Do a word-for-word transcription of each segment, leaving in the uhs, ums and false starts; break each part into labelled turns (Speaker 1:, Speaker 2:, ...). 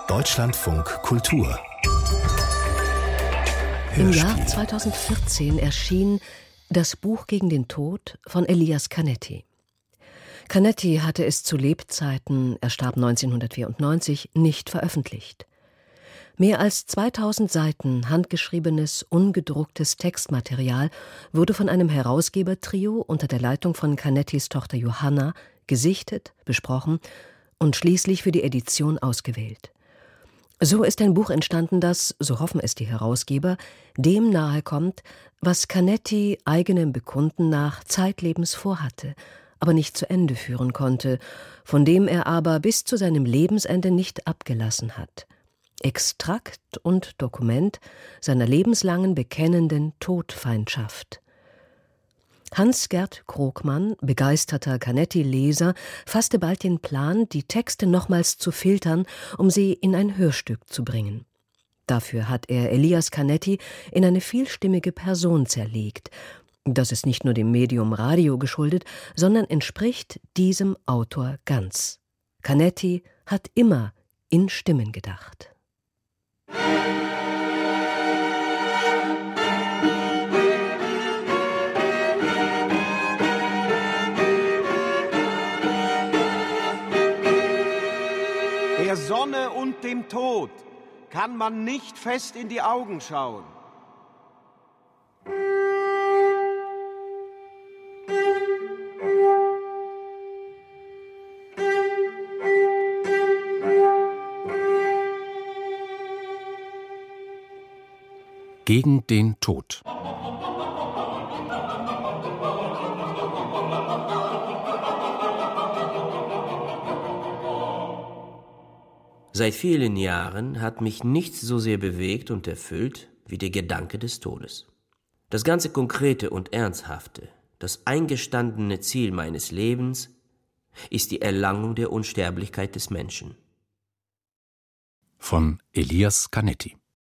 Speaker 1: Deutschlandfunk Kultur.
Speaker 2: Im Jahr zweitausendvierzehn erschien Das Buch gegen den Tod von Elias Canetti. Canetti hatte es zu Lebzeiten, er starb neunzehnhundertvierundneunzig, nicht veröffentlicht. Mehr als zweitausend Seiten handgeschriebenes, ungedrucktes Textmaterial wurde von einem Herausgebertrio unter der Leitung von Canettis Tochter Johanna gesichtet, besprochen und schließlich für die Edition ausgewählt. So ist ein Buch entstanden, das, so hoffen es die Herausgeber, dem nahe kommt, was Canetti eigenem Bekunden nach zeitlebens vorhatte, aber nicht zu Ende führen konnte, von dem er aber bis zu seinem Lebensende nicht abgelassen hat. Extrakt und Dokument seiner lebenslangen bekennenden Todfeindschaft. Hans-Gert Krogmann, begeisterter Canetti-Leser, fasste bald den Plan, die Texte nochmals zu filtern, um sie in ein Hörstück zu bringen. Dafür hat er Elias Canetti in eine vielstimmige Person zerlegt. Das ist nicht nur dem Medium Radio geschuldet, sondern entspricht diesem Autor ganz. Canetti hat immer in Stimmen gedacht.
Speaker 3: Der Sonne und dem Tod kann man nicht fest in die Augen schauen.
Speaker 1: Gegen den Tod.
Speaker 4: Seit vielen Jahren hat mich nichts so sehr bewegt und erfüllt wie der Gedanke des Todes. Das ganze Konkrete und Ernsthafte, das eingestandene Ziel meines Lebens ist die Erlangung der Unsterblichkeit des Menschen.
Speaker 1: Von Elias Canetti.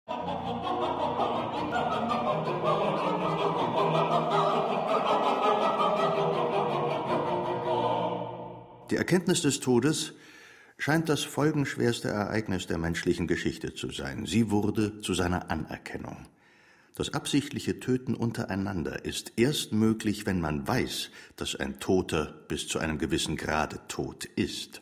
Speaker 5: Die Erkenntnis des Todes scheint das folgenschwerste Ereignis der menschlichen Geschichte zu sein. Sie wurde zu seiner Anerkennung. Das absichtliche Töten untereinander ist erst möglich, wenn man weiß, dass ein Toter bis zu einem gewissen Grade tot ist.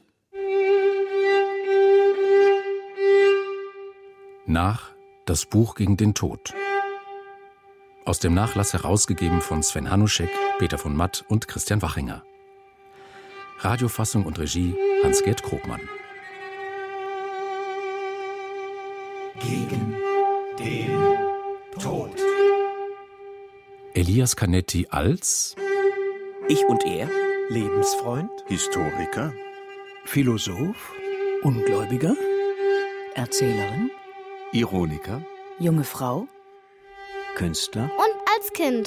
Speaker 1: Nach Das Buch gegen den Tod. Aus dem Nachlass herausgegeben von Sven Hanuschek, Peter von Matt und Christian Wachinger. Radiofassung und Regie Hans-Gert Krogmann.
Speaker 6: Gegen den Tod.
Speaker 1: Elias Canetti als
Speaker 4: Ich und er,
Speaker 6: Lebensfreund,
Speaker 5: Historiker,
Speaker 6: Philosoph,
Speaker 7: Ungläubiger, Erzählerin,
Speaker 6: Ironiker,
Speaker 7: junge Frau,
Speaker 6: Künstler
Speaker 8: und als Kind.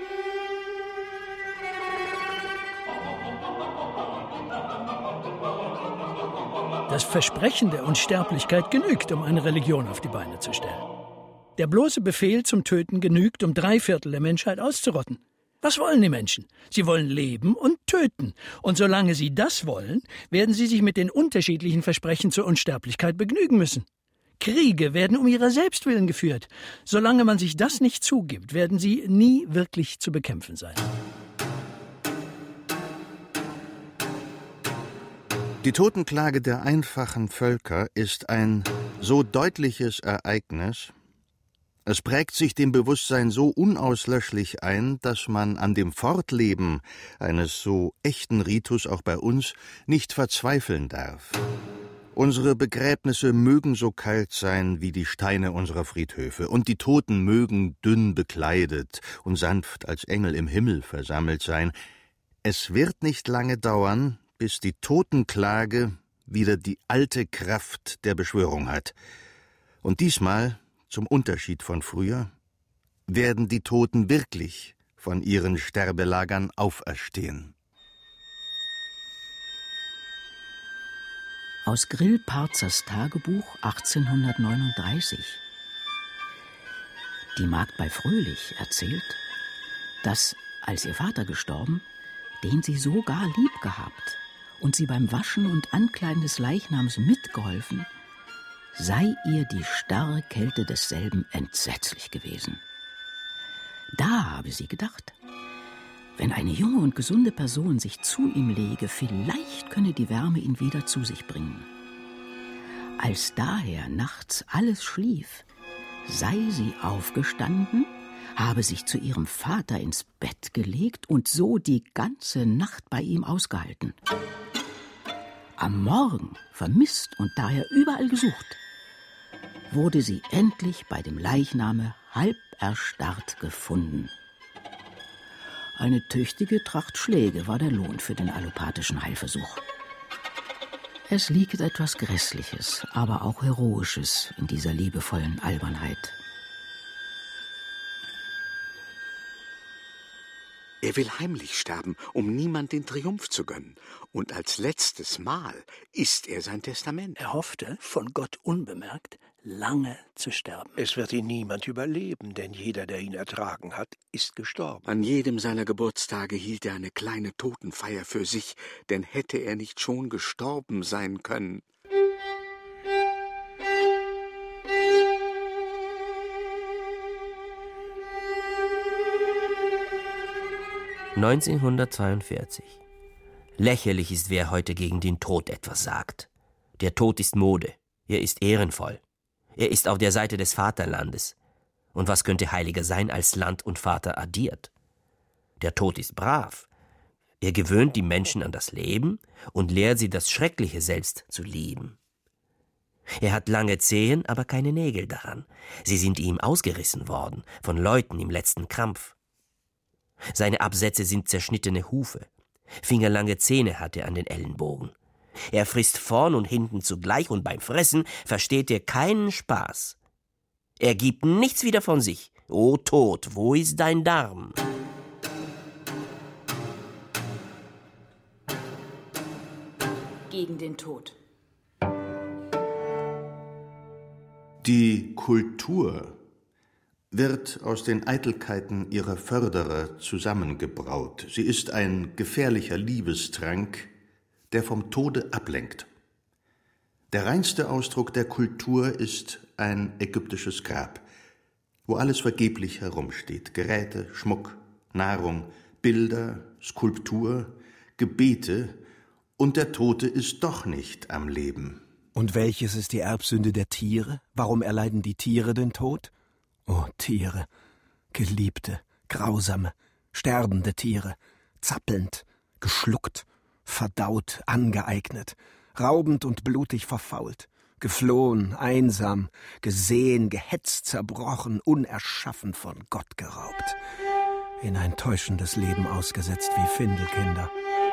Speaker 7: Das Versprechen der Unsterblichkeit genügt, um eine Religion auf die Beine zu stellen. Der bloße Befehl zum Töten genügt, um drei Viertel der Menschheit auszurotten. Was wollen die Menschen? Sie wollen leben und töten. Und solange sie das wollen, werden sie sich mit den unterschiedlichen Versprechen zur Unsterblichkeit begnügen müssen. Kriege werden um ihrer selbst willen geführt. Solange man sich das nicht zugibt, werden sie nie wirklich zu bekämpfen sein.
Speaker 5: Die Totenklage der einfachen Völker ist ein so deutliches Ereignis, es prägt sich dem Bewusstsein so unauslöschlich ein, dass man an dem Fortleben eines so echten Ritus auch bei uns nicht verzweifeln darf. Unsere Begräbnisse mögen so kalt sein wie die Steine unserer Friedhöfe, und die Toten mögen dünn bekleidet und sanft als Engel im Himmel versammelt sein. Es wird nicht lange dauern, bis die Totenklage wieder die alte Kraft der Beschwörung hat. Und diesmal, zum Unterschied von früher, werden die Toten wirklich von ihren Sterbelagern auferstehen.
Speaker 9: Aus Grillparzers Tagebuch achtzehnhundertneununddreißig. Die Magd bei Fröhlich erzählt, dass, als ihr Vater gestorben, den sie so gar lieb gehabt und sie beim Waschen und Ankleiden des Leichnams mitgeholfen, sei ihr die starre Kälte desselben entsetzlich gewesen. Da habe sie gedacht, wenn eine junge und gesunde Person sich zu ihm lege, vielleicht könne die Wärme ihn wieder zu sich bringen. Als daher nachts alles schlief, sei sie aufgestanden, habe sich zu ihrem Vater ins Bett gelegt und so die ganze Nacht bei ihm ausgehalten. Am Morgen, vermisst und daher überall gesucht, wurde sie endlich bei dem Leichname halb erstarrt gefunden. Eine tüchtige Tracht Schläge war der Lohn für den allopathischen Heilversuch. Es liegt etwas Grässliches, aber auch Heroisches in dieser liebevollen Albernheit.
Speaker 8: Er will heimlich sterben, um niemand den Triumph zu gönnen. Und als letztes Mal ist er sein Testament.
Speaker 7: Er hoffte, von Gott unbemerkt, lange zu sterben.
Speaker 6: Es wird ihn niemand überleben, denn jeder, der ihn ertragen hat, ist gestorben.
Speaker 8: An jedem seiner Geburtstage hielt er eine kleine Totenfeier für sich, denn hätte er nicht schon gestorben sein können.
Speaker 4: neunzehnhundertzweiundvierzig. Lächerlich ist, wer heute gegen den Tod etwas sagt. Der Tod ist Mode. Er ist ehrenvoll. Er ist auf der Seite des Vaterlandes. Und was könnte heiliger sein als Land und Vater addiert? Der Tod ist brav. Er gewöhnt die Menschen an das Leben und lehrt sie, das Schreckliche selbst zu lieben. Er hat lange Zehen, aber keine Nägel daran. Sie sind ihm ausgerissen worden, von Leuten im letzten Krampf. Seine Absätze sind zerschnittene Hufe. Fingerlange Zähne hat er an den Ellenbogen. Er frisst vorn und hinten zugleich und beim Fressen versteht er keinen Spaß. Er gibt nichts wieder von sich. O Tod, wo ist dein Darm?
Speaker 10: Gegen den Tod.
Speaker 5: Die Kultur wird aus den Eitelkeiten ihrer Förderer zusammengebraut. Sie ist ein gefährlicher Liebestrank, der vom Tode ablenkt. Der reinste Ausdruck der Kultur ist ein ägyptisches Grab, wo alles vergeblich herumsteht. Geräte, Schmuck, Nahrung, Bilder, Skulptur, Gebete, und der Tote ist doch nicht am Leben.
Speaker 6: Und welches ist die Erbsünde der Tiere? Warum erleiden die Tiere den Tod? O Tiere, geliebte, grausame, sterbende Tiere, zappelnd, geschluckt, verdaut, angeeignet, raubend und blutig verfault, geflohen, einsam, gesehen, gehetzt, zerbrochen, unerschaffen, von Gott geraubt, in ein täuschendes Leben ausgesetzt wie Findelkinder.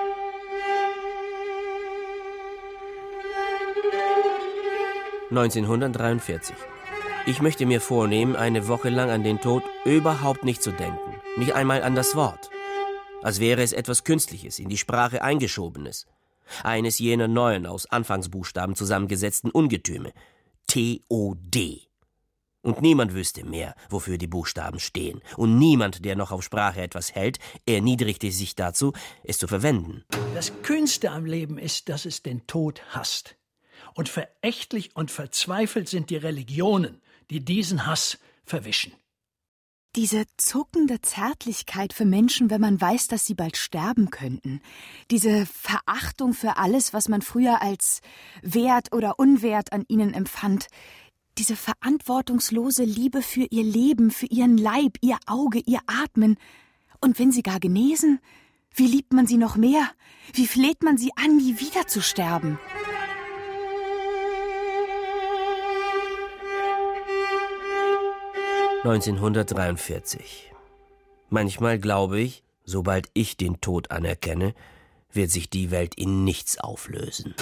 Speaker 4: neunzehnhundertdreiundvierzig. Ich möchte mir vornehmen, eine Woche lang an den Tod überhaupt nicht zu denken. Nicht einmal an das Wort. Als wäre es etwas Künstliches, in die Sprache eingeschobenes. Eines jener neuen, aus Anfangsbuchstaben zusammengesetzten Ungetüme. T O D. Und niemand wüsste mehr, wofür die Buchstaben stehen. Und niemand, der noch auf Sprache etwas hält, erniedrigte sich dazu, es zu verwenden.
Speaker 7: Das Kühnste am Leben ist, dass es den Tod hasst. Und verächtlich und verzweifelt sind die Religionen, die diesen Hass verwischen.
Speaker 10: Diese zuckende Zärtlichkeit für Menschen, wenn man weiß, dass sie bald sterben könnten. Diese Verachtung für alles, was man früher als wert oder unwert an ihnen empfand. Diese verantwortungslose Liebe für ihr Leben, für ihren Leib, ihr Auge, ihr Atmen. Und wenn sie gar genesen, wie liebt man sie noch mehr? Wie fleht man sie an, nie wieder zu sterben?
Speaker 4: neunzehnhundertdreiundvierzig. Manchmal glaube ich, sobald ich den Tod anerkenne, wird sich die Welt in nichts auflösen.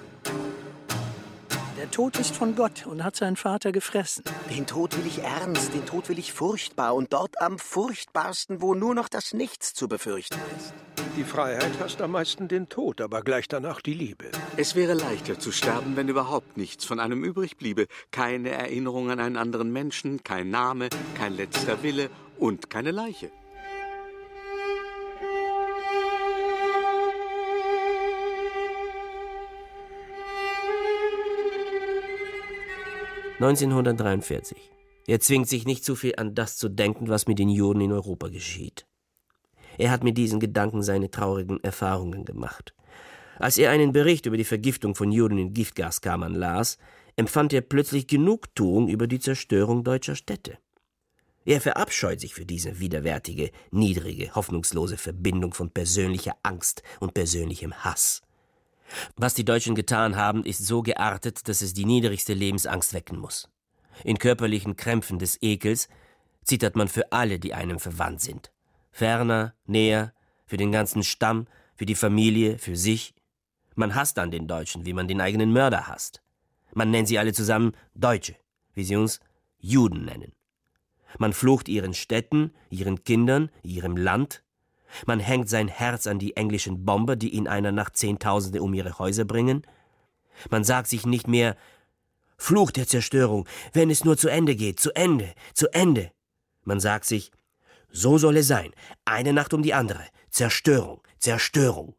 Speaker 7: Der Tod ist von Gott und hat seinen Vater gefressen.
Speaker 11: Den Tod will ich ernst, den Tod will ich furchtbar und dort am furchtbarsten, wo nur noch das Nichts zu befürchten ist.
Speaker 6: Die Freiheit hasst am meisten den Tod, aber gleich danach die Liebe.
Speaker 8: Es wäre leichter zu sterben, wenn überhaupt nichts von einem übrig bliebe. Keine Erinnerung an einen anderen Menschen, kein Name, kein letzter Wille und keine Leiche.
Speaker 4: neunzehnhundertdreiundvierzig. Er zwingt sich nicht zu viel an das zu denken, was mit den Juden in Europa geschieht. Er hat mit diesen Gedanken seine traurigen Erfahrungen gemacht. Als er einen Bericht über die Vergiftung von Juden in Giftgaskammern las, empfand er plötzlich Genugtuung über die Zerstörung deutscher Städte. Er verabscheut sich für diese widerwärtige, niedrige, hoffnungslose Verbindung von persönlicher Angst und persönlichem Hass. Was die Deutschen getan haben, ist so geartet, dass es die niedrigste Lebensangst wecken muss. In körperlichen Krämpfen des Ekels zittert man für alle, die einem verwandt sind. Ferner, näher, für den ganzen Stamm, für die Familie, für sich. Man hasst an den Deutschen, wie man den eigenen Mörder hasst. Man nennt sie alle zusammen Deutsche, wie sie uns Juden nennen. Man flucht ihren Städten, ihren Kindern, ihrem Land. Man hängt sein Herz an die englischen Bomber, die in einer Nacht Zehntausende um ihre Häuser bringen. Man sagt sich nicht mehr, Fluch der Zerstörung, wenn es nur zu Ende geht, zu Ende, zu Ende. Man sagt sich, so soll es sein, eine Nacht um die andere, Zerstörung, Zerstörung.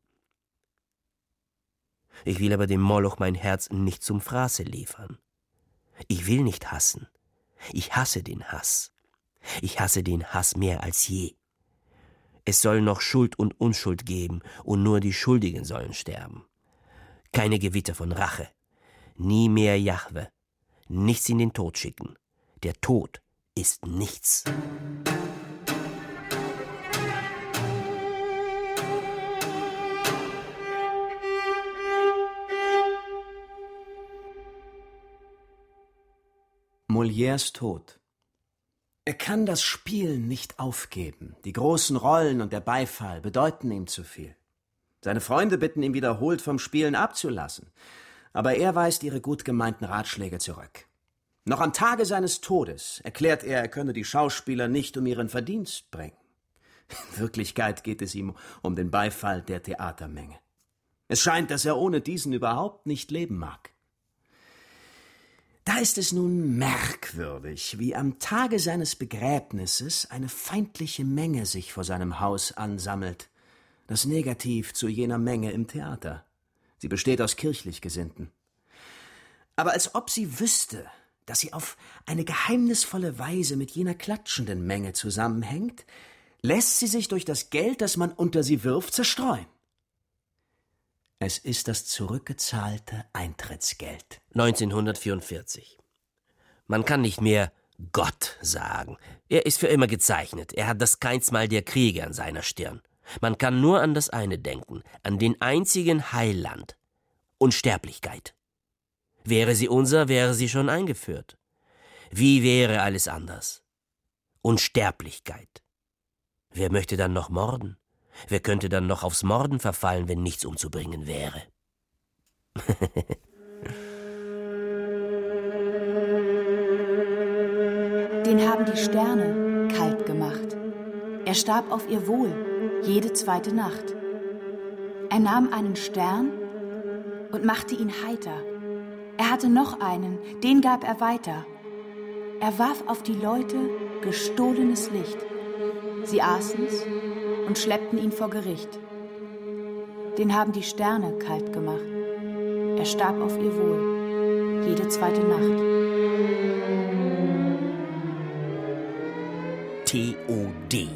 Speaker 4: Ich will aber dem Moloch mein Herz nicht zum Fraße liefern. Ich will nicht hassen. Ich hasse den Hass. Ich hasse den Hass mehr als je. Es soll noch Schuld und Unschuld geben, und nur die Schuldigen sollen sterben. Keine Gewitter von Rache. Nie mehr Jahwe. Nichts in den Tod schicken. Der Tod ist nichts.
Speaker 6: Molières Tod. Er kann das Spielen nicht aufgeben. Die großen Rollen und der Beifall bedeuten ihm zu viel. Seine Freunde bitten ihn wiederholt, vom Spielen abzulassen. Aber er weist ihre gut gemeinten Ratschläge zurück. Noch am Tage seines Todes erklärt er, er könne die Schauspieler nicht um ihren Verdienst bringen. In Wirklichkeit geht es ihm um den Beifall der Theatermenge. Es scheint, dass er ohne diesen überhaupt nicht leben mag. Da ist es nun merkwürdig, wie am Tage seines Begräbnisses eine feindliche Menge sich vor seinem Haus ansammelt. Das Negativ zu jener Menge im Theater. Sie besteht aus kirchlich Gesinnten. Aber als ob sie wüsste, dass sie auf eine geheimnisvolle Weise mit jener klatschenden Menge zusammenhängt, lässt sie sich durch das Geld, das man unter sie wirft, zerstreuen. Es ist das zurückgezahlte Eintrittsgeld.
Speaker 4: neunzehnhundertvierundvierzig. Man kann nicht mehr Gott sagen. Er ist für immer gezeichnet. Er hat das Keinsmal der Kriege an seiner Stirn. Man kann nur an das eine denken, an den einzigen Heiland. Unsterblichkeit. Wäre sie unser, wäre sie schon eingeführt. Wie wäre alles anders? Unsterblichkeit. Wer möchte dann noch morden? Wer könnte dann noch aufs Morden verfallen, wenn nichts umzubringen wäre?
Speaker 10: Den haben die Sterne kalt gemacht. Er starb auf ihr Wohl, jede zweite Nacht. Er nahm einen Stern und machte ihn heiter. Er hatte noch einen, den gab er weiter. Er warf auf die Leute gestohlenes Licht. Sie aßen's und schleppten ihn vor Gericht. Den haben die Sterne kalt gemacht. Er starb auf ihr Wohl, jede zweite Nacht.
Speaker 6: T O D.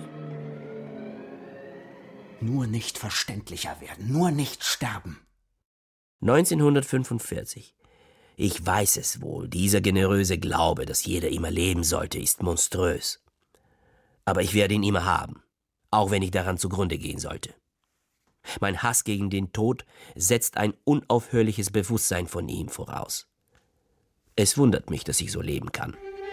Speaker 6: Nur nicht verständlicher werden, nur nicht sterben.
Speaker 4: neunzehnhundertfünfundvierzig. Ich weiß es wohl, dieser generöse Glaube, dass jeder immer leben sollte, ist monströs. Aber ich werde ihn immer haben, auch wenn ich daran zugrunde gehen sollte. Mein Hass gegen den Tod setzt ein unaufhörliches Bewusstsein von ihm voraus. Es wundert mich, dass ich so leben kann.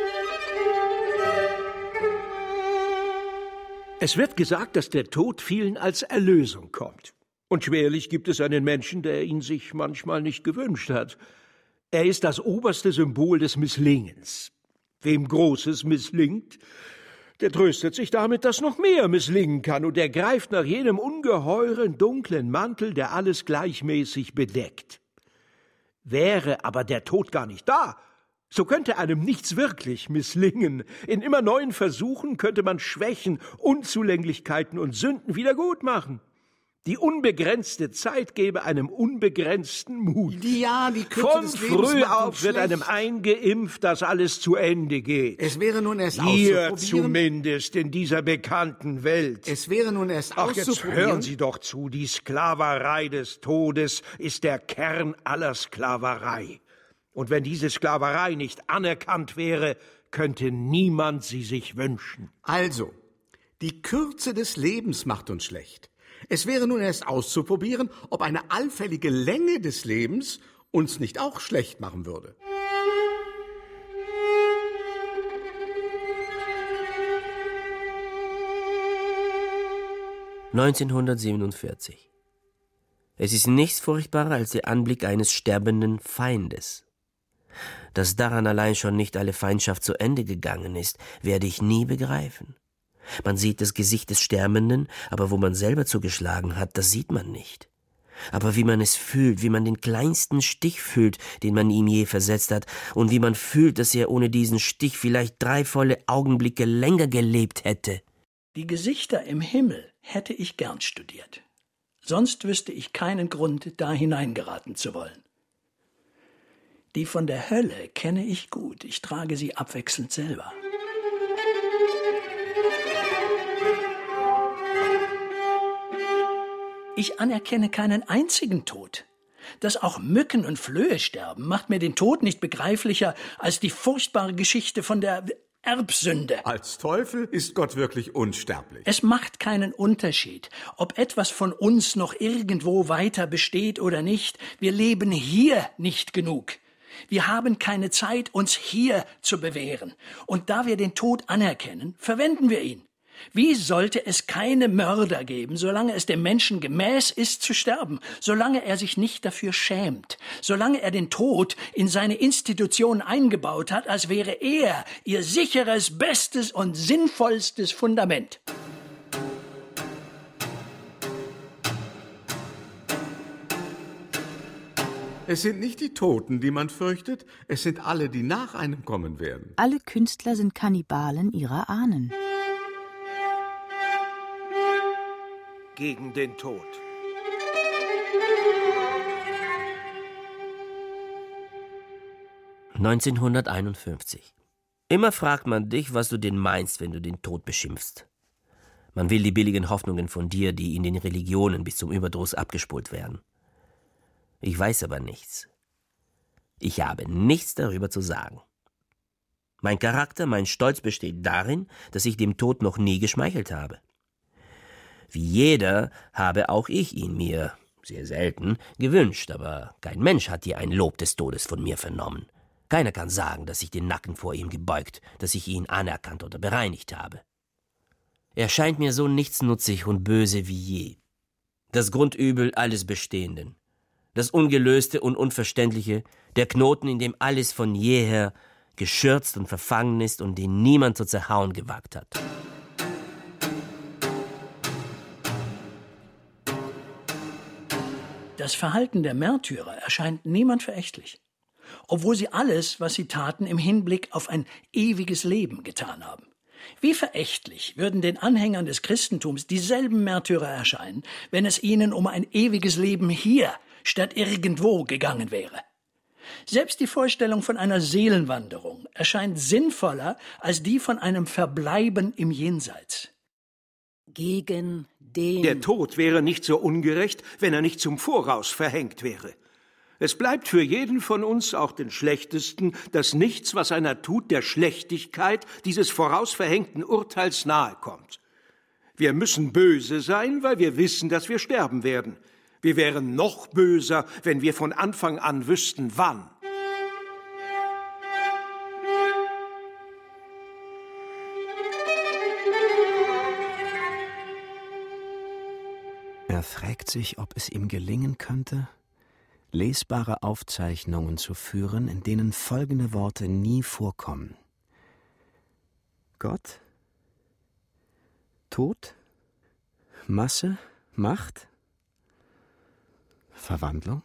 Speaker 7: Es wird gesagt, dass der Tod vielen als Erlösung kommt. Und schwerlich gibt es einen Menschen, der ihn sich manchmal nicht gewünscht hat. Er ist das oberste Symbol des Misslingens. Wem Großes misslingt, der tröstet sich damit, dass noch mehr misslingen kann, und er greift nach jenem ungeheuren, dunklen Mantel, der alles gleichmäßig bedeckt. Wäre aber der Tod gar nicht da, so könnte einem nichts wirklich misslingen. In immer neuen Versuchen könnte man Schwächen, Unzulänglichkeiten und Sünden wieder gut machen.
Speaker 12: Die unbegrenzte Zeit gebe einem unbegrenzten Mut.
Speaker 13: Die, ja, die Kürze
Speaker 12: Von
Speaker 13: des Lebens
Speaker 12: früh
Speaker 13: macht uns
Speaker 12: auf wird
Speaker 13: schlecht.
Speaker 12: einem eingeimpft, dass alles zu Ende geht.
Speaker 13: Es wäre nun erst
Speaker 12: Hier
Speaker 13: auszuprobieren.
Speaker 12: zumindest in dieser bekannten Welt.
Speaker 13: Es wäre nun erst
Speaker 12: Ach, jetzt
Speaker 13: auszuprobieren.
Speaker 12: hören Sie doch zu. Die Sklaverei des Todes ist der Kern aller Sklaverei. Und wenn diese Sklaverei nicht anerkannt wäre, könnte niemand sie sich wünschen.
Speaker 13: Also, die Kürze des Lebens macht uns schlecht. Es wäre nun erst auszuprobieren, ob eine allfällige Länge des Lebens uns nicht auch schlecht machen würde.
Speaker 4: neunzehnhundertsiebenundvierzig. Es ist nichts furchtbarer als der Anblick eines sterbenden Feindes. Dass daran allein schon nicht alle Feindschaft zu Ende gegangen ist, werde ich nie begreifen. Man sieht das Gesicht des Sterbenden, aber wo man selber zugeschlagen hat, das sieht man nicht. Aber wie man es fühlt, wie man den kleinsten Stich fühlt, den man ihm je versetzt hat, und wie man fühlt, dass er ohne diesen Stich vielleicht drei volle Augenblicke länger gelebt hätte.
Speaker 7: Die Gesichter im Himmel hätte ich gern studiert. Sonst wüsste ich keinen Grund, da hineingeraten zu wollen. Die von der Hölle kenne ich gut, ich trage sie abwechselnd selber. Ich anerkenne keinen einzigen Tod. Dass auch Mücken und Flöhe sterben, macht mir den Tod nicht begreiflicher als die furchtbare Geschichte von der Erbsünde.
Speaker 8: Als Teufel ist Gott wirklich unsterblich.
Speaker 7: Es macht keinen Unterschied, ob etwas von uns noch irgendwo weiter besteht oder nicht. Wir leben hier nicht genug. Wir haben keine Zeit, uns hier zu bewähren. Und da wir den Tod anerkennen, verwenden wir ihn. Wie sollte es keine Mörder geben, solange es dem Menschen gemäß ist zu sterben, solange er sich nicht dafür schämt, solange er den Tod in seine Institution eingebaut hat, als wäre er ihr sicheres, bestes und sinnvollstes Fundament?
Speaker 8: Es sind nicht die Toten, die man fürchtet, es sind alle, die nach einem kommen werden.
Speaker 10: Alle Künstler sind Kannibalen ihrer Ahnen.
Speaker 12: Gegen den Tod.
Speaker 4: neunzehnhunderteinundfünfzig. Immer fragt man dich, was du denn meinst, wenn du den Tod beschimpfst. Man will die billigen Hoffnungen von dir, die in den Religionen bis zum Überdruss abgespult werden. Ich weiß aber nichts. Ich habe nichts darüber zu sagen. Mein Charakter, mein Stolz besteht darin, dass ich dem Tod noch nie geschmeichelt habe. Wie jeder habe auch ich ihn mir, sehr selten, gewünscht, aber kein Mensch hat je ein Lob des Todes von mir vernommen. Keiner kann sagen, dass ich den Nacken vor ihm gebeugt, dass ich ihn anerkannt oder bereinigt habe. Er scheint mir so nichtsnutzig und böse wie je. Das Grundübel alles Bestehenden. Das Ungelöste und Unverständliche, der Knoten, in dem alles von jeher geschürzt und verfangen ist und den niemand zu zerhauen gewagt hat.
Speaker 7: Das Verhalten der Märtyrer erscheint niemand verächtlich, obwohl sie alles, was sie taten, im Hinblick auf ein ewiges Leben getan haben. Wie verächtlich würden den Anhängern des Christentums dieselben Märtyrer erscheinen, wenn es ihnen um ein ewiges Leben hier statt irgendwo gegangen wäre. Selbst die Vorstellung von einer Seelenwanderung erscheint sinnvoller als die von einem Verbleiben im Jenseits.
Speaker 9: Gegen den...
Speaker 12: Der Tod wäre nicht so ungerecht, wenn er nicht zum Voraus verhängt wäre. Es bleibt für jeden von uns, auch den Schlechtesten, dass nichts, was einer tut, der Schlechtigkeit dieses vorausverhängten Urteils nahe kommt. Wir müssen böse sein, weil wir wissen, dass wir sterben werden. Wir wären noch böser, wenn wir von Anfang an wüssten, wann.
Speaker 6: Er fragt sich, ob es ihm gelingen könnte, lesbare Aufzeichnungen zu führen, in denen folgende Worte nie vorkommen. Gott, Tod, Masse, Macht, Verwandlung,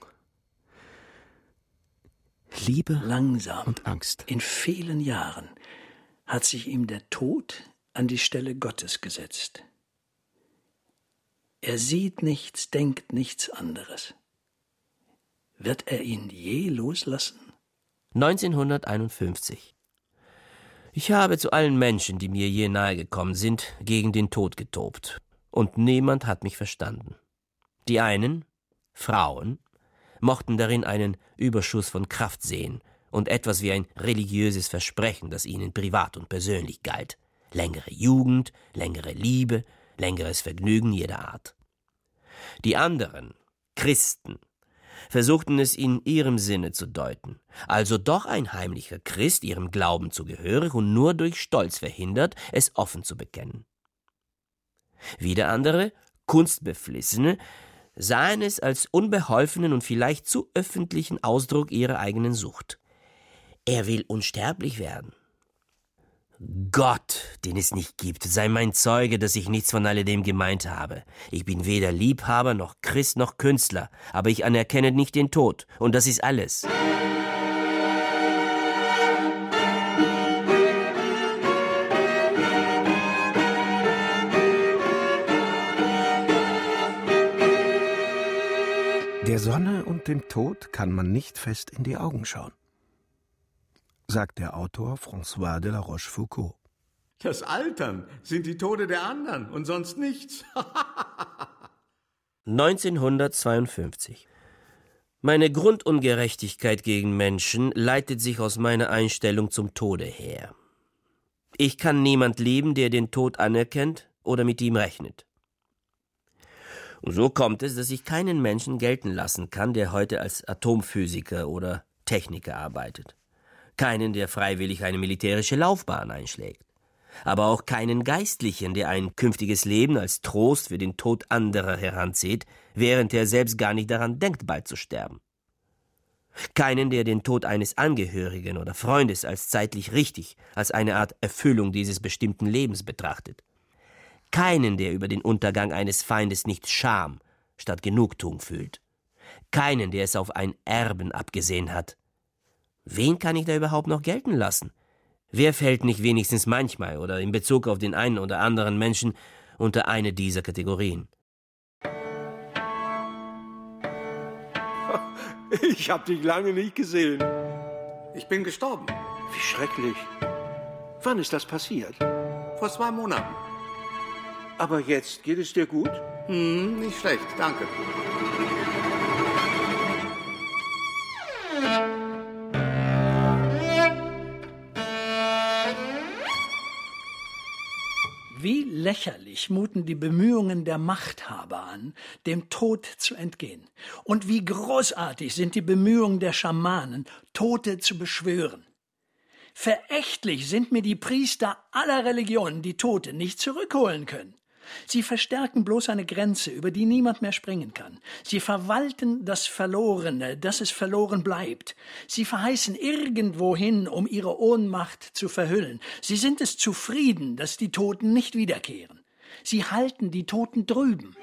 Speaker 6: Liebe
Speaker 7: Langsam
Speaker 6: und Angst.
Speaker 7: In vielen Jahren hat sich ihm der Tod an die Stelle Gottes gesetzt. Er sieht nichts, denkt nichts anderes. Wird er ihn je loslassen?
Speaker 4: neunzehnhunderteinundfünfzig. Ich habe zu allen Menschen, die mir je nahe gekommen sind, gegen den Tod getobt. Und niemand hat mich verstanden. Die einen, Frauen, mochten darin einen Überschuss von Kraft sehen und etwas wie ein religiöses Versprechen, das ihnen privat und persönlich galt. Längere Jugend, längere Liebe, längeres Vergnügen jeder Art. Die anderen, Christen, versuchten es in ihrem Sinne zu deuten, also doch ein heimlicher Christ, ihrem Glauben zugehörig und nur durch Stolz verhindert, es offen zu bekennen. Wieder andere, Kunstbeflissene, sahen es als unbeholfenen und vielleicht zu öffentlichen Ausdruck ihrer eigenen Sucht. Er will unsterblich werden. Gott, den es nicht gibt, sei mein Zeuge, dass ich nichts von alledem gemeint habe. Ich bin weder Liebhaber noch Christ noch Künstler, aber ich anerkenne nicht den Tod, und das ist alles.
Speaker 6: Der Sonne und dem Tod kann man nicht fest in die Augen schauen, sagt der Autor François de la Rochefoucauld.
Speaker 13: Das Altern sind die Tode der anderen und sonst nichts.
Speaker 4: neunzehnhundertzweiundfünfzig. Meine Grundungerechtigkeit gegen Menschen leitet sich aus meiner Einstellung zum Tode her. Ich kann niemand lieben, der den Tod anerkennt oder mit ihm rechnet. Und so kommt es, dass ich keinen Menschen gelten lassen kann, der heute als Atomphysiker oder Techniker arbeitet. Keinen, der freiwillig eine militärische Laufbahn einschlägt. Aber auch keinen Geistlichen, der ein künftiges Leben als Trost für den Tod anderer heranzieht, während er selbst gar nicht daran denkt, bald zu sterben. Keinen, der den Tod eines Angehörigen oder Freundes als zeitlich richtig, als eine Art Erfüllung dieses bestimmten Lebens betrachtet. Keinen, der über den Untergang eines Feindes nicht Scham statt Genugtuung fühlt. Keinen, der es auf ein Erben abgesehen hat. Wen kann ich da überhaupt noch gelten lassen? Wer fällt nicht wenigstens manchmal oder in Bezug auf den einen oder anderen Menschen unter eine dieser Kategorien?
Speaker 12: Ich hab dich lange nicht gesehen.
Speaker 13: Ich bin gestorben.
Speaker 12: Wie schrecklich. Wann ist das passiert?
Speaker 13: Vor zwei Monaten.
Speaker 12: Aber jetzt geht es dir gut?
Speaker 13: Hm, nicht schlecht, danke.
Speaker 7: Wie lächerlich muten die Bemühungen der Machthaber an, dem Tod zu entgehen. Und wie großartig sind die Bemühungen der Schamanen, Tote zu beschwören. Verächtlich sind mir die Priester aller Religionen, die Tote nicht zurückholen können. Sie verstärken bloß eine Grenze, über die niemand mehr springen kann. Sie verwalten das Verlorene, dass es verloren bleibt. Sie verheißen irgendwohin, um ihre Ohnmacht zu verhüllen. Sie sind es zufrieden, dass die Toten nicht wiederkehren. Sie halten die Toten drüben.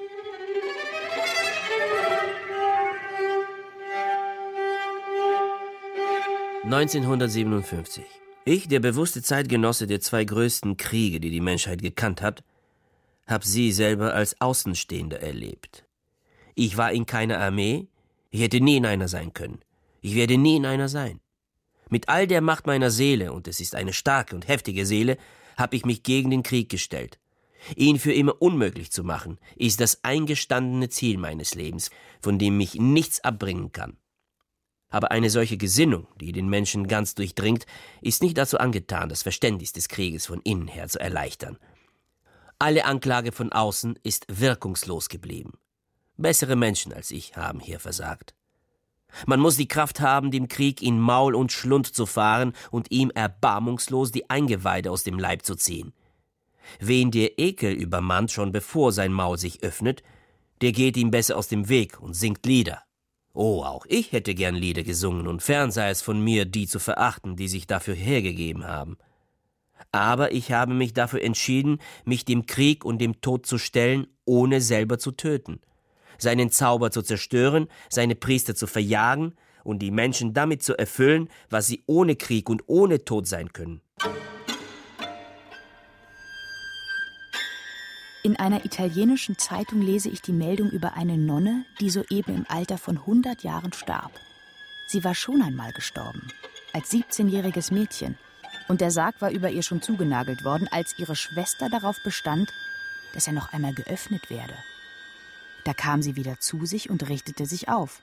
Speaker 4: neunzehnhundertsiebenundfünfzig. Ich, der bewusste Zeitgenosse der zwei größten Kriege, die die Menschheit gekannt hat, hab sie selber als Außenstehender erlebt. Ich war in keiner Armee, ich hätte nie in einer sein können. Ich werde nie in einer sein. Mit all der Macht meiner Seele, und es ist eine starke und heftige Seele, hab ich mich gegen den Krieg gestellt. Ihn für immer unmöglich zu machen, ist das eingestandene Ziel meines Lebens, von dem mich nichts abbringen kann. Aber eine solche Gesinnung, die den Menschen ganz durchdringt, ist nicht dazu angetan, das Verständnis des Krieges von innen her zu erleichtern. Alle Anklage von außen ist wirkungslos geblieben. Bessere Menschen als ich haben hier versagt. Man muss die Kraft haben, dem Krieg in Maul und Schlund zu fahren und ihm erbarmungslos die Eingeweide aus dem Leib zu ziehen. Wen der Ekel übermannt, schon bevor sein Maul sich öffnet, der geht ihm besser aus dem Weg und singt Lieder. Oh, auch ich hätte gern Lieder gesungen, und fern sei es von mir, die zu verachten, die sich dafür hergegeben haben. Aber ich habe mich dafür entschieden, mich dem Krieg und dem Tod zu stellen, ohne selber zu töten, seinen Zauber zu zerstören, seine Priester zu verjagen und die Menschen damit zu erfüllen, was sie ohne Krieg und ohne Tod sein können.
Speaker 10: In einer italienischen Zeitung lese ich die Meldung über eine Nonne, die soeben im Alter von hundert Jahren starb. Sie war schon einmal gestorben, als siebzehnjähriges Mädchen. Und der Sarg war über ihr schon zugenagelt worden, als ihre Schwester darauf bestand, dass er noch einmal geöffnet werde. Da kam sie wieder zu sich und richtete sich auf.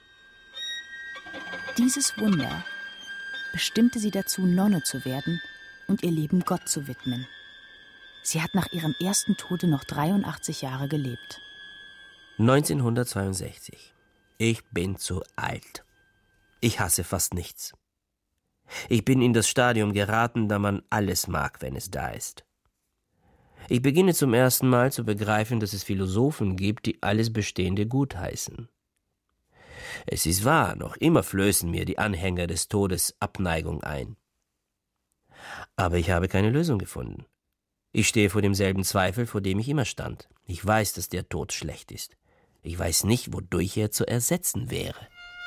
Speaker 10: Dieses Wunder bestimmte sie dazu, Nonne zu werden und ihr Leben Gott zu widmen. Sie hat nach ihrem ersten Tode noch dreiundachtzig Jahre gelebt.
Speaker 4: neunzehnhundertzweiundsechzig. Ich bin zu alt. Ich hasse fast nichts. Ich bin in das Stadium geraten, da man alles mag, wenn es da ist. Ich beginne zum ersten Mal zu begreifen, dass es Philosophen gibt, die alles Bestehende gutheißen. Es ist wahr, noch immer flößen mir die Anhänger des Todes Abneigung ein. Aber ich habe keine Lösung gefunden. Ich stehe vor demselben Zweifel, vor dem ich immer stand. Ich weiß, dass der Tod schlecht ist. Ich weiß nicht, wodurch er zu ersetzen wäre.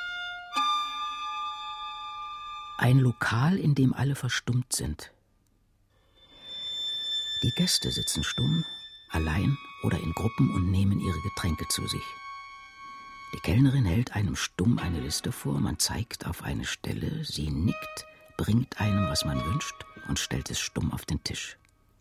Speaker 9: Ein Lokal, in dem alle verstummt sind. Die Gäste sitzen stumm, allein oder in Gruppen und nehmen ihre Getränke zu sich. Die Kellnerin hält einem stumm eine Liste vor, man zeigt auf eine Stelle, sie nickt, bringt einem, was man wünscht und stellt es stumm auf den Tisch.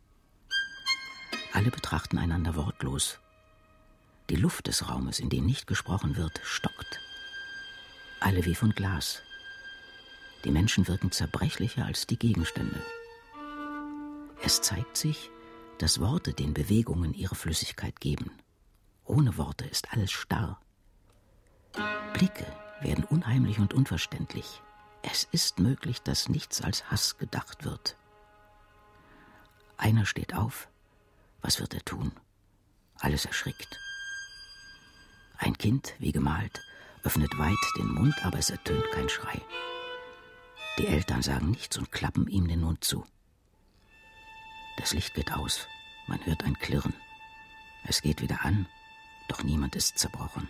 Speaker 9: Alle betrachten einander wortlos. Die Luft des Raumes, in dem nicht gesprochen wird, stockt. Alle wie von Glas. Die Menschen wirken zerbrechlicher als die Gegenstände. Es zeigt sich, dass Worte den Bewegungen ihre Flüssigkeit geben. Ohne Worte ist alles starr. Blicke werden unheimlich und unverständlich. Es ist möglich, dass nichts als Hass gedacht wird. Einer steht auf. Was wird er tun? Alles erschrickt. Ein Kind, wie gemalt, öffnet weit den Mund, aber es ertönt kein Schrei. Die Eltern sagen nichts und klappen ihm den Mund zu. Das Licht geht aus, man hört ein Klirren. Es geht wieder an, doch niemand ist zerbrochen.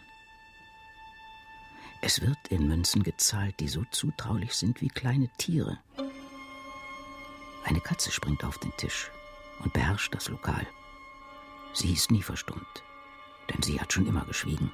Speaker 9: Es wird in Münzen gezahlt, die so zutraulich sind wie kleine Tiere. Eine Katze springt auf den Tisch und beherrscht das Lokal. Sie ist nie verstummt, denn sie hat schon immer geschwiegen.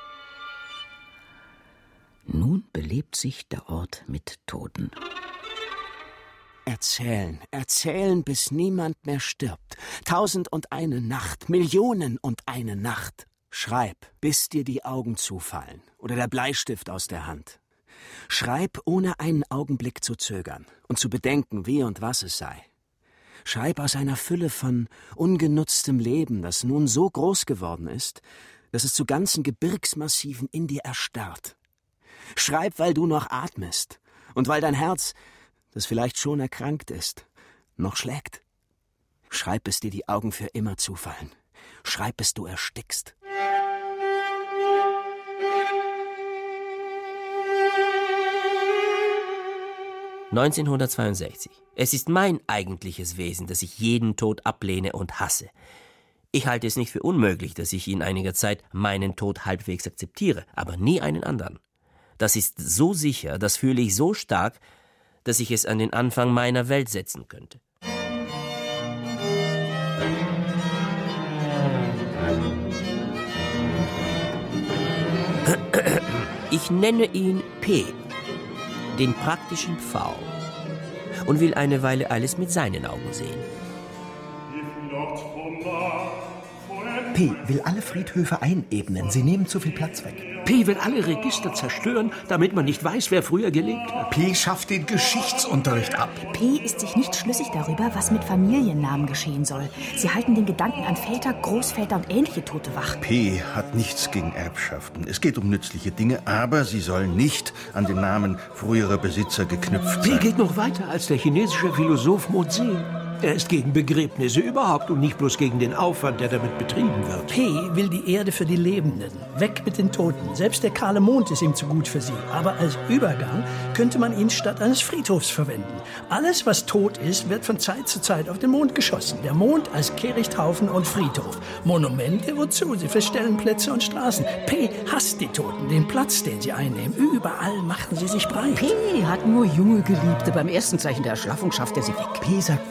Speaker 9: Nun belebt sich der Ort mit Toten.
Speaker 6: Erzählen, erzählen, bis niemand mehr stirbt. Tausend und eine Nacht, Millionen und eine Nacht. Schreib, bis dir die Augen zufallen oder der Bleistift aus der Hand. Schreib, ohne einen Augenblick zu zögern und zu bedenken, wie und was es sei. Schreib aus einer Fülle von ungenutztem Leben, das nun so groß geworden ist, dass es zu ganzen Gebirgsmassiven in dir erstarrt. Schreib, weil du noch atmest und weil dein Herz, das vielleicht schon erkrankt ist, noch schlägt. Schreib, bis dir die Augen für immer zufallen. Schreib, bis du erstickst.
Speaker 4: neunzehnhundertzweiundsechzig. Es ist mein eigentliches Wesen, dass ich jeden Tod ablehne und hasse. Ich halte es nicht für unmöglich, dass ich in einiger Zeit meinen Tod halbwegs akzeptiere, aber nie einen anderen. Das ist so sicher, das fühle ich so stark, dass ich es an den Anfang meiner Welt setzen könnte. Ich nenne ihn P, den praktischen Pfau, und will eine Weile alles mit seinen Augen sehen.
Speaker 14: P will alle Friedhöfe einebnen. Sie nehmen zu viel Platz weg.
Speaker 12: P will alle Register zerstören, damit man nicht weiß, wer früher gelebt hat.
Speaker 14: P schafft den Geschichtsunterricht ab.
Speaker 10: P ist sich nicht schlüssig darüber, was mit Familiennamen geschehen soll. Sie halten den Gedanken an Väter, Großväter und ähnliche Tote wach.
Speaker 5: P hat nichts gegen Erbschaften. Es geht um nützliche Dinge, aber sie sollen nicht an den Namen früherer Besitzer geknüpft sein.
Speaker 12: P geht noch weiter als der chinesische Philosoph Mo Tse. Er ist gegen Begräbnisse überhaupt und nicht bloß gegen den Aufwand, der damit betrieben wird.
Speaker 7: P will die Erde für die Lebenden. Weg mit den Toten. Selbst der kahle Mond ist ihm zu gut für sie. Aber als Übergang könnte man ihn statt eines Friedhofs verwenden. Alles, was tot ist, wird von Zeit zu Zeit auf den Mond geschossen. Der Mond als Kehrichthaufen und Friedhof. Monumente, wozu? Sie verstellen Plätze und Straßen. P hasst die Toten, den Platz, den sie einnehmen. Überall machen sie sich breit.
Speaker 9: P hat nur junge Geliebte. Beim ersten Zeichen der Erschlaffung schafft er sie weg.
Speaker 14: P sagt Treue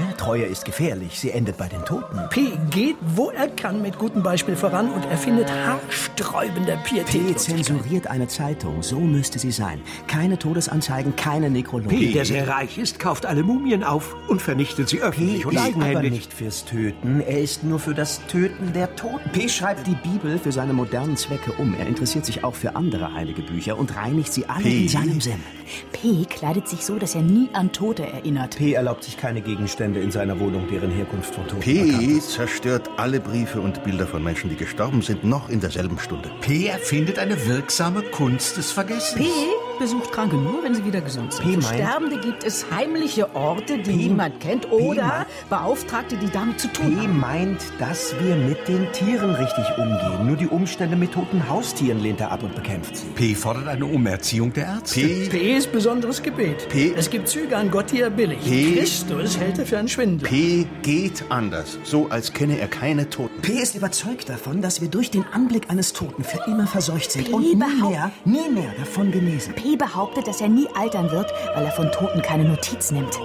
Speaker 14: Treue ist gefährlich, sie endet bei den Toten.
Speaker 7: P. geht, wo er kann, mit gutem Beispiel voran und erfindet haarsträubende Pietät.
Speaker 14: P. zensuriert eine Zeitung, so müsste sie sein. Keine Todesanzeigen, keine Nekrologie.
Speaker 12: P., der sehr reich ist, kauft alle Mumien auf und vernichtet sie öffentlich
Speaker 14: P.
Speaker 12: und
Speaker 14: ist
Speaker 12: eigenhändig.
Speaker 14: aber nicht fürs Töten, er ist nur für das Töten der Toten. P. schreibt die Bibel für seine modernen Zwecke um. Er interessiert sich auch für andere heilige Bücher und reinigt sie alle
Speaker 5: P.
Speaker 14: in seinem Sinn.
Speaker 10: P. kleidet sich so, dass er nie an Tote erinnert.
Speaker 6: P. erlaubt sich keine Gegenstände in seiner Wohnung, deren Herkunft von Toten bekannt
Speaker 5: P.
Speaker 6: ist.
Speaker 5: zerstört alle Briefe und Bilder von Menschen, die gestorben sind, noch in derselben Stunde.
Speaker 13: P. erfindet eine wirksame Kunst des Vergessens.
Speaker 9: P. besucht Kranke nur, wenn sie wieder gesund sind.
Speaker 14: P.
Speaker 9: Für
Speaker 14: meint-
Speaker 9: Sterbende gibt es heimliche Orte, die
Speaker 14: P.
Speaker 9: niemand kennt,
Speaker 14: P.
Speaker 9: oder
Speaker 14: meint-
Speaker 9: Beauftragte, die damit zu tun
Speaker 14: P.
Speaker 9: haben.
Speaker 14: meint, dass wir mit den Tieren richtig umgehen. Nur die Umstände mit toten Haustieren lehnt er ab und bekämpft sie.
Speaker 13: P. fordert eine Umerziehung der Ärzte.
Speaker 5: P.
Speaker 7: P ist besonderes Gebet.
Speaker 5: P.
Speaker 7: Es gibt Züge an Gott, die er billigt.
Speaker 5: P.
Speaker 7: Christus hält er für einen Schwindler.
Speaker 5: P. geht anders, so als kenne er keine Toten.
Speaker 14: P. ist überzeugt davon, dass wir durch den Anblick eines Toten für immer verseucht sind
Speaker 10: P.
Speaker 14: und nie
Speaker 10: behaupt-
Speaker 14: mehr, nie mehr davon genesen.
Speaker 10: P. behauptet, dass er nie altern wird, weil er von Toten keine Notiz nimmt.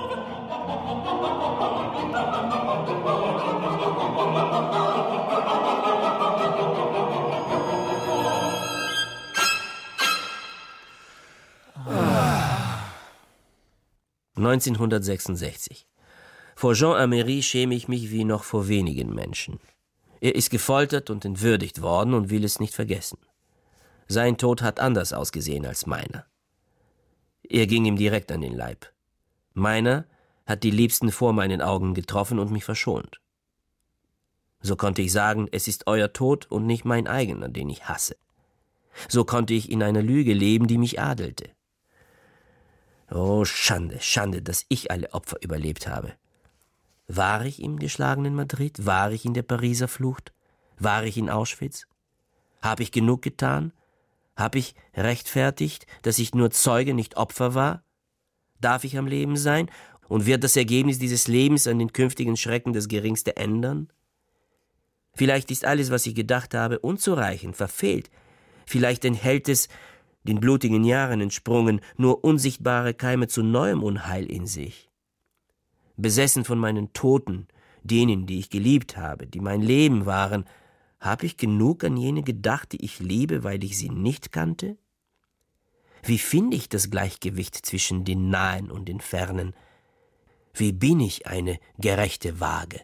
Speaker 4: neunzehnhundertsechsundsechzig. Vor Jean Améry schäme ich mich wie noch vor wenigen Menschen. Er ist gefoltert und entwürdigt worden und will es nicht vergessen. Sein Tod hat anders ausgesehen als meiner. Er ging ihm direkt an den Leib. Meiner hat die Liebsten vor meinen Augen getroffen und mich verschont. So konnte ich sagen, es ist euer Tod und nicht mein eigener, den ich hasse. So konnte ich in einer Lüge leben, die mich adelte. Oh, Schande, Schande, dass ich alle Opfer überlebt habe. War ich im geschlagenen Madrid? War ich in der Pariser Flucht? War ich in Auschwitz? Habe ich genug getan? Habe ich rechtfertigt, dass ich nur Zeuge, nicht Opfer war? Darf ich am Leben sein? Und wird das Ergebnis dieses Lebens an den künftigen Schrecken das Geringste ändern? Vielleicht ist alles, was ich gedacht habe, unzureichend, verfehlt. Vielleicht enthält es, den blutigen Jahren entsprungen, nur unsichtbare Keime zu neuem Unheil in sich. Besessen von meinen Toten, denen, die ich geliebt habe, die mein Leben waren, habe ich genug an jene gedacht, die ich liebe, weil ich sie nicht kannte? Wie finde ich das Gleichgewicht zwischen den Nahen und den Fernen? Wie bin ich eine gerechte Waage?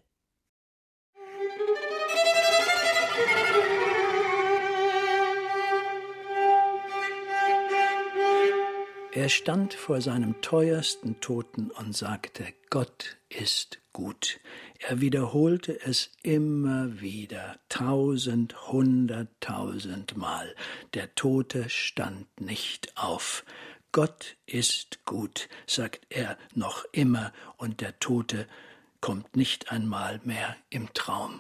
Speaker 7: Er stand vor seinem teuersten Toten und sagte, Gott ist gut. Er wiederholte es immer wieder, tausend, hunderttausendmal. Der Tote stand nicht auf. Gott ist gut, sagt er noch immer, und der Tote kommt nicht einmal mehr im Traum.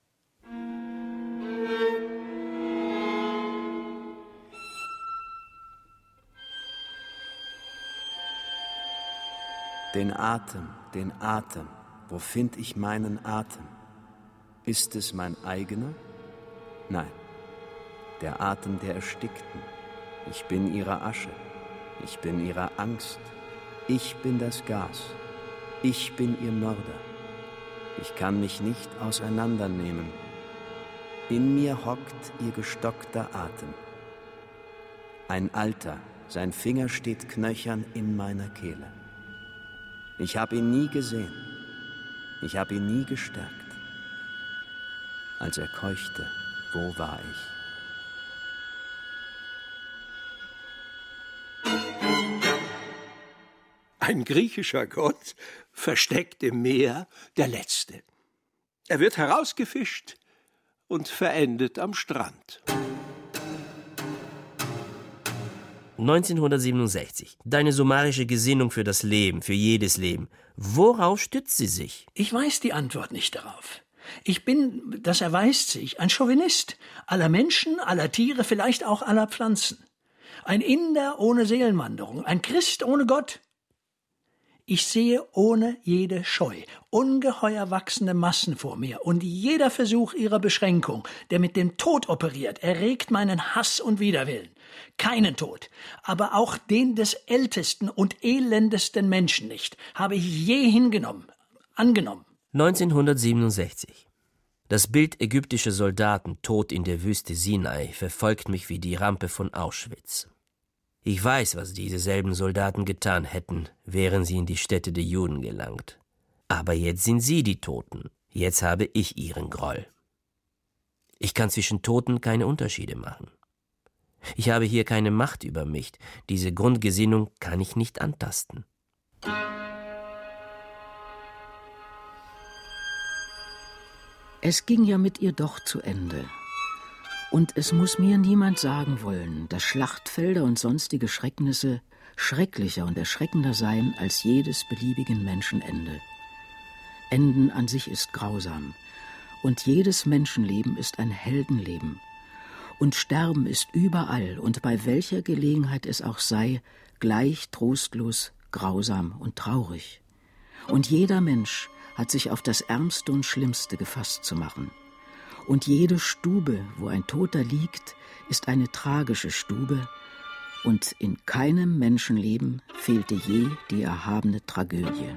Speaker 6: Den Atem, den Atem, wo find ich meinen Atem? Ist es mein eigener? Nein, der Atem der Erstickten. Ich bin ihre Asche, ich bin ihre Angst, ich bin das Gas, ich bin ihr Mörder. Ich kann mich nicht auseinandernehmen. In mir hockt ihr gestockter Atem. Ein Alter, sein Finger steht knöchern in meiner Kehle. Ich habe ihn nie gesehen. Ich habe ihn nie gestärkt. Als er keuchte, wo war ich?
Speaker 12: Ein griechischer Gott, versteckt im Meer, der Letzte. Er wird herausgefischt und verendet am Strand.
Speaker 4: neunzehnhundertsiebenundsechzig. Deine summarische Gesinnung für das Leben, für jedes Leben. Worauf stützt sie sich?
Speaker 7: Ich weiß die Antwort nicht darauf. Ich bin, das erweist sich, ein Chauvinist aller Menschen, aller Tiere, vielleicht auch aller Pflanzen. Ein Inder ohne Seelenwanderung, ein Christ ohne Gott. Ich sehe ohne jede Scheu ungeheuer wachsende Massen vor mir, und jeder Versuch ihrer Beschränkung, der mit dem Tod operiert, erregt meinen Hass und Widerwillen. Keinen Tod, aber auch den des ältesten und elendesten Menschen nicht, habe ich je hingenommen. Angenommen.
Speaker 4: neunzehnhundertsiebenundsechzig. Das Bild ägyptischer Soldaten tot in der Wüste Sinai verfolgt mich wie die Rampe von Auschwitz. Ich weiß, was diese selben Soldaten getan hätten, wären sie in die Städte der Juden gelangt. Aber jetzt sind sie die Toten. Jetzt habe ich ihren Groll. Ich kann zwischen Toten keine Unterschiede machen. Ich habe hier keine Macht über mich. Diese Grundgesinnung kann ich nicht antasten.
Speaker 9: Es ging ja mit ihr doch zu Ende. Und es muss mir niemand sagen wollen, dass Schlachtfelder und sonstige Schrecknisse schrecklicher und erschreckender seien als jedes beliebigen Menschenende. Enden an sich ist grausam. Und jedes Menschenleben ist ein Heldenleben. Und Sterben ist überall und bei welcher Gelegenheit es auch sei, gleich trostlos, grausam und traurig. Und jeder Mensch hat sich auf das Ärmste und Schlimmste gefasst zu machen. Und jede Stube, wo ein Toter liegt, ist eine tragische Stube, und in keinem Menschenleben fehlte je die erhabene Tragödie.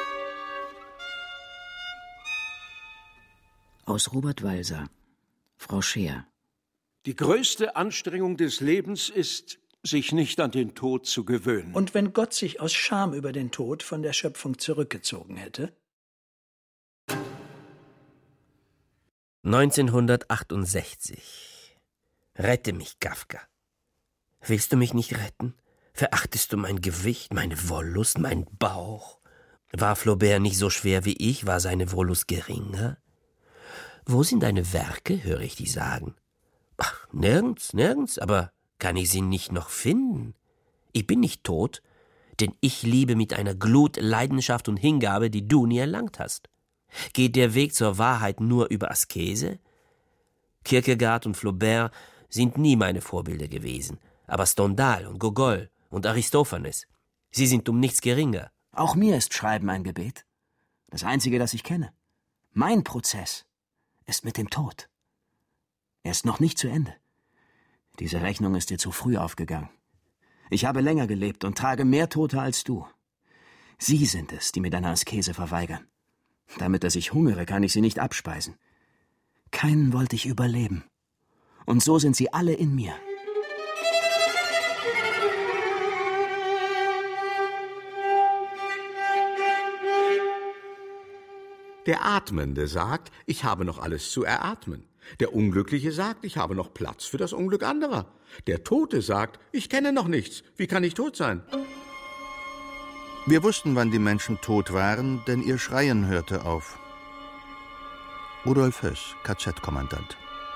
Speaker 9: Aus Robert Walser, Frau Scheer.
Speaker 12: Die größte Anstrengung des Lebens ist, sich nicht an den Tod zu gewöhnen.
Speaker 7: Und wenn Gott sich aus Scham über den Tod von der Schöpfung zurückgezogen hätte?
Speaker 4: neunzehnhundertachtundsechzig. Rette mich, Kafka. Willst du mich nicht retten? Verachtest du mein Gewicht, meine Wollust, meinen Bauch? War Flaubert nicht so schwer wie ich? War seine Wollust geringer? Wo sind deine Werke, höre ich dich sagen? Ach, nirgends, nirgends, aber kann ich sie nicht noch finden? Ich bin nicht tot, denn ich liebe mit einer Glut, Leidenschaft und Hingabe, die du nie erlangt hast. Geht der Weg zur Wahrheit nur über Askese? Kierkegaard und Flaubert sind nie meine Vorbilder gewesen, aber Stendhal und Gogol und Aristophanes, sie sind um nichts geringer.
Speaker 14: Auch mir ist Schreiben ein Gebet. Das einzige, das ich kenne. Mein Prozess ist mit dem Tod. Er ist noch nicht zu Ende. Diese Rechnung ist dir zu früh aufgegangen. Ich habe länger gelebt und trage mehr Tote als du. Sie sind es, die mir deine Askese verweigern. Damit, dass ich hungere, kann ich sie nicht abspeisen. Keinen wollte ich überleben. Und so sind sie alle in mir.
Speaker 13: Der Atmende sagt, ich habe noch alles zu eratmen. Der Unglückliche sagt, ich habe noch Platz für das Unglück anderer. Der Tote sagt, ich kenne noch nichts. Wie kann ich tot sein?
Speaker 5: Wir wussten, wann die Menschen tot waren, denn ihr Schreien hörte auf. Rudolf Höss, K Z-Kommandant.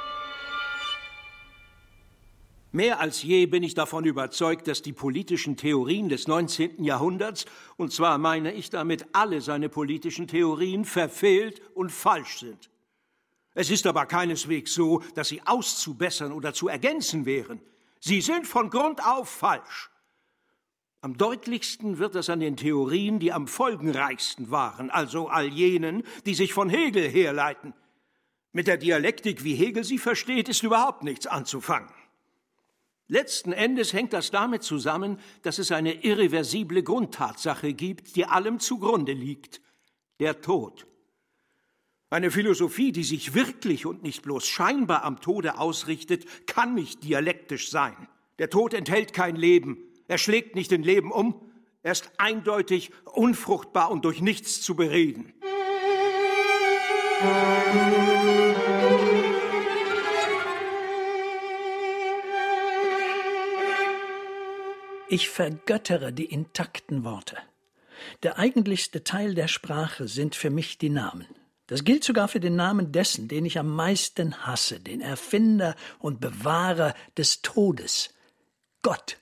Speaker 12: Mehr als je bin ich davon überzeugt, dass die politischen Theorien des neunzehnten Jahrhunderts, und zwar meine ich damit alle seine politischen Theorien, verfehlt und falsch sind. Es ist aber keineswegs so, dass sie auszubessern oder zu ergänzen wären. Sie sind von Grund auf falsch. Am deutlichsten wird das an den Theorien, die am folgenreichsten waren, also all jenen, die sich von Hegel herleiten. Mit der Dialektik, wie Hegel sie versteht, ist überhaupt nichts anzufangen. Letzten Endes hängt das damit zusammen, dass es eine irreversible Grundtatsache gibt, die allem zugrunde liegt: der Tod. Eine Philosophie, die sich wirklich und nicht bloß scheinbar am Tode ausrichtet, kann nicht dialektisch sein. Der Tod enthält kein Leben. Er schlägt nicht in Leben um, er ist eindeutig, unfruchtbar und durch nichts zu bereden.
Speaker 7: Ich vergöttere die intakten Worte. Der eigentlichste Teil der Sprache sind für mich die Namen. Das gilt sogar für den Namen dessen, den ich am meisten hasse, den Erfinder und Bewahrer des Todes: Gott.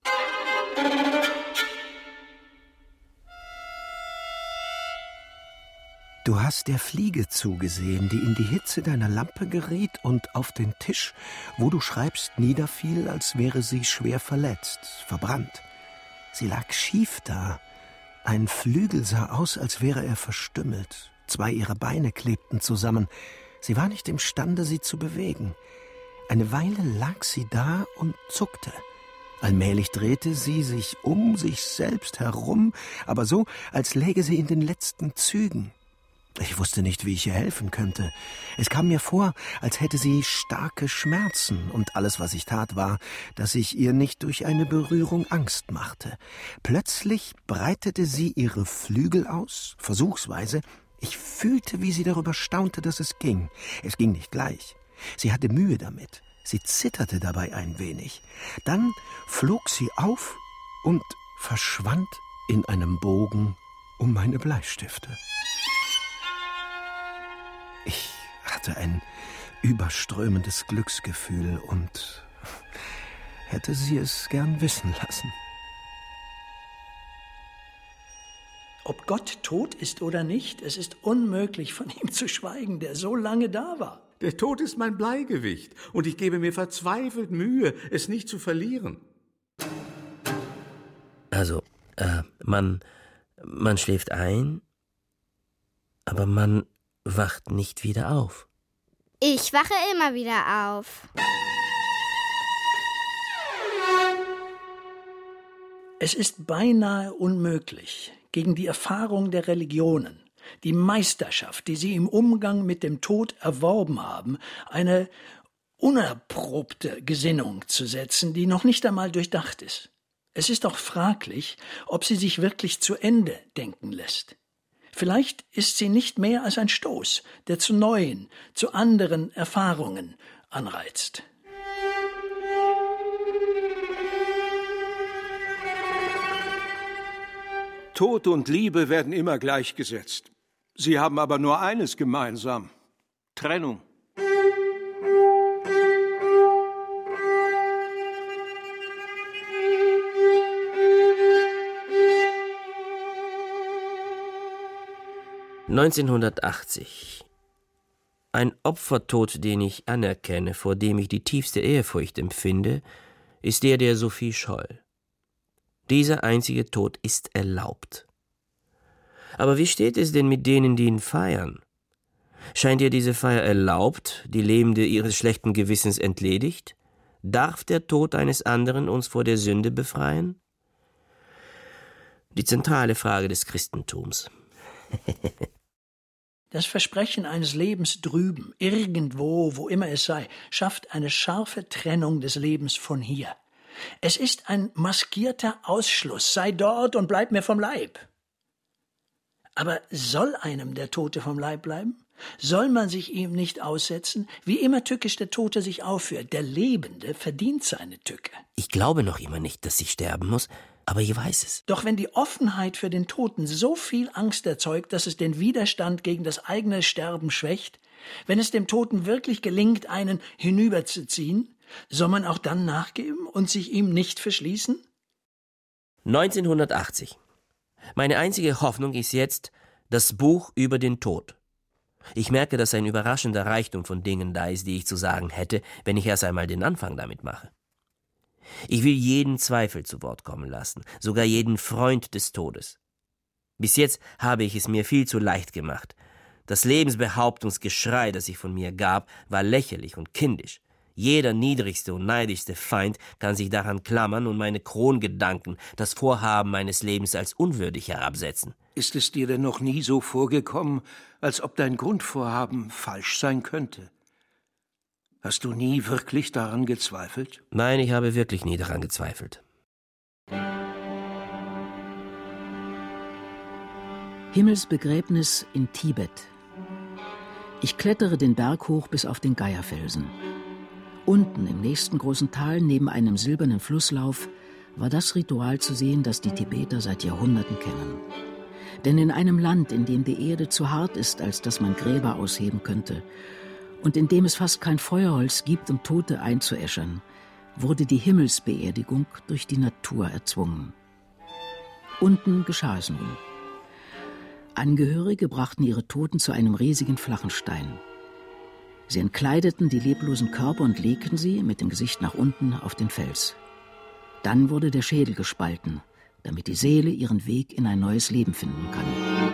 Speaker 6: Du hast der Fliege zugesehen, die in die Hitze deiner Lampe geriet und auf den Tisch, wo du schreibst, niederfiel, als wäre sie schwer verletzt, verbrannt. Sie lag schief da. Ein Flügel sah aus, als wäre er verstümmelt. Zwei ihrer Beine klebten zusammen. Sie war nicht imstande, sie zu bewegen. Eine Weile lag sie da und zuckte. Allmählich drehte sie sich um sich selbst herum, aber so, als läge sie in den letzten Zügen. Ich wusste nicht, wie ich ihr helfen könnte. Es kam mir vor, als hätte sie starke Schmerzen, und alles, was ich tat, war, dass ich ihr nicht durch eine Berührung Angst machte. Plötzlich breitete sie ihre Flügel aus, versuchsweise. Ich fühlte, wie sie darüber staunte, dass es ging. Es ging nicht gleich. Sie hatte Mühe damit. Sie zitterte dabei ein wenig. Dann flog sie auf und verschwand in einem Bogen um meine Bleistifte. Ich hatte ein überströmendes Glücksgefühl und hätte sie es gern wissen lassen.
Speaker 7: Ob Gott tot ist oder nicht, es ist unmöglich, von ihm zu schweigen, der so lange da war.
Speaker 13: Der Tod ist mein Bleigewicht, und ich gebe mir verzweifelt Mühe, es nicht zu verlieren.
Speaker 4: Also, äh, man, man schläft ein, aber man wacht nicht wieder auf.
Speaker 15: Ich wache immer wieder auf.
Speaker 7: Es ist beinahe unmöglich, gegen die Erfahrung der Religionen, die Meisterschaft, die sie im Umgang mit dem Tod erworben haben, eine unerprobte Gesinnung zu setzen, die noch nicht einmal durchdacht ist. Es ist auch fraglich, ob sie sich wirklich zu Ende denken lässt. Vielleicht ist sie nicht mehr als ein Stoß, der zu neuen, zu anderen Erfahrungen anreizt.
Speaker 12: Tod und Liebe werden immer gleichgesetzt. Sie haben aber nur eines gemeinsam: Trennung.
Speaker 4: neunzehnhundertachtzig. Ein Opfertod, den ich anerkenne, vor dem ich die tiefste Ehrfurcht empfinde, ist der der Sophie Scholl. Dieser einzige Tod ist erlaubt. Aber wie steht es denn mit denen, die ihn feiern? Scheint ihr diese Feier erlaubt, die Lebende ihres schlechten Gewissens entledigt? Darf der Tod eines anderen uns vor der Sünde befreien? Die zentrale Frage des Christentums.
Speaker 7: Das Versprechen eines Lebens drüben, irgendwo, wo immer es sei, schafft eine scharfe Trennung des Lebens von hier. Es ist ein maskierter Ausschluss, sei dort und bleib mir vom Leib. Aber soll einem der Tote vom Leib bleiben? Soll man sich ihm nicht aussetzen? Wie immer tückisch der Tote sich aufführt, der Lebende verdient seine Tücke.
Speaker 4: Ich glaube noch immer nicht, dass sie sterben muss, aber ich weiß es.
Speaker 7: Doch wenn die Offenheit für den Toten so viel Angst erzeugt, dass es den Widerstand gegen das eigene Sterben schwächt, wenn es dem Toten wirklich gelingt, einen hinüberzuziehen, soll man auch dann nachgeben und sich ihm nicht verschließen?
Speaker 4: neunzehnhundertachtzig. Meine einzige Hoffnung ist jetzt das Buch über den Tod. Ich merke, dass ein überraschender Reichtum von Dingen da ist, die ich zu sagen hätte, wenn ich erst einmal den Anfang damit mache. Ich will jeden Zweifel zu Wort kommen lassen, sogar jeden Freund des Todes. Bis jetzt habe ich es mir viel zu leicht gemacht. Das Lebensbehauptungsgeschrei, das ich von mir gab, war lächerlich und kindisch. Jeder niedrigste und neidischste Feind kann sich daran klammern und meine Krongedanken, das Vorhaben meines Lebens als unwürdig herabsetzen.
Speaker 12: Ist es dir denn noch nie so vorgekommen, als ob dein Grundvorhaben falsch sein könnte? Hast du nie wirklich daran gezweifelt?
Speaker 4: Nein, ich habe wirklich nie daran gezweifelt.
Speaker 9: Himmelsbegräbnis in Tibet. Ich klettere den Berg hoch bis auf den Geierfelsen. Unten im nächsten großen Tal, neben einem silbernen Flusslauf, war das Ritual zu sehen, das die Tibeter seit Jahrhunderten kennen. Denn in einem Land, in dem die Erde zu hart ist, als dass man Gräber ausheben könnte, und in dem es fast kein Feuerholz gibt, um Tote einzuäschern, wurde die Himmelsbeerdigung durch die Natur erzwungen. Unten geschah es nun. Angehörige brachten ihre Toten zu einem riesigen flachen Stein. Sie entkleideten die leblosen Körper und legten sie, mit dem Gesicht nach unten, auf den Fels. Dann wurde der Schädel gespalten, damit die Seele ihren Weg in ein neues Leben finden kann.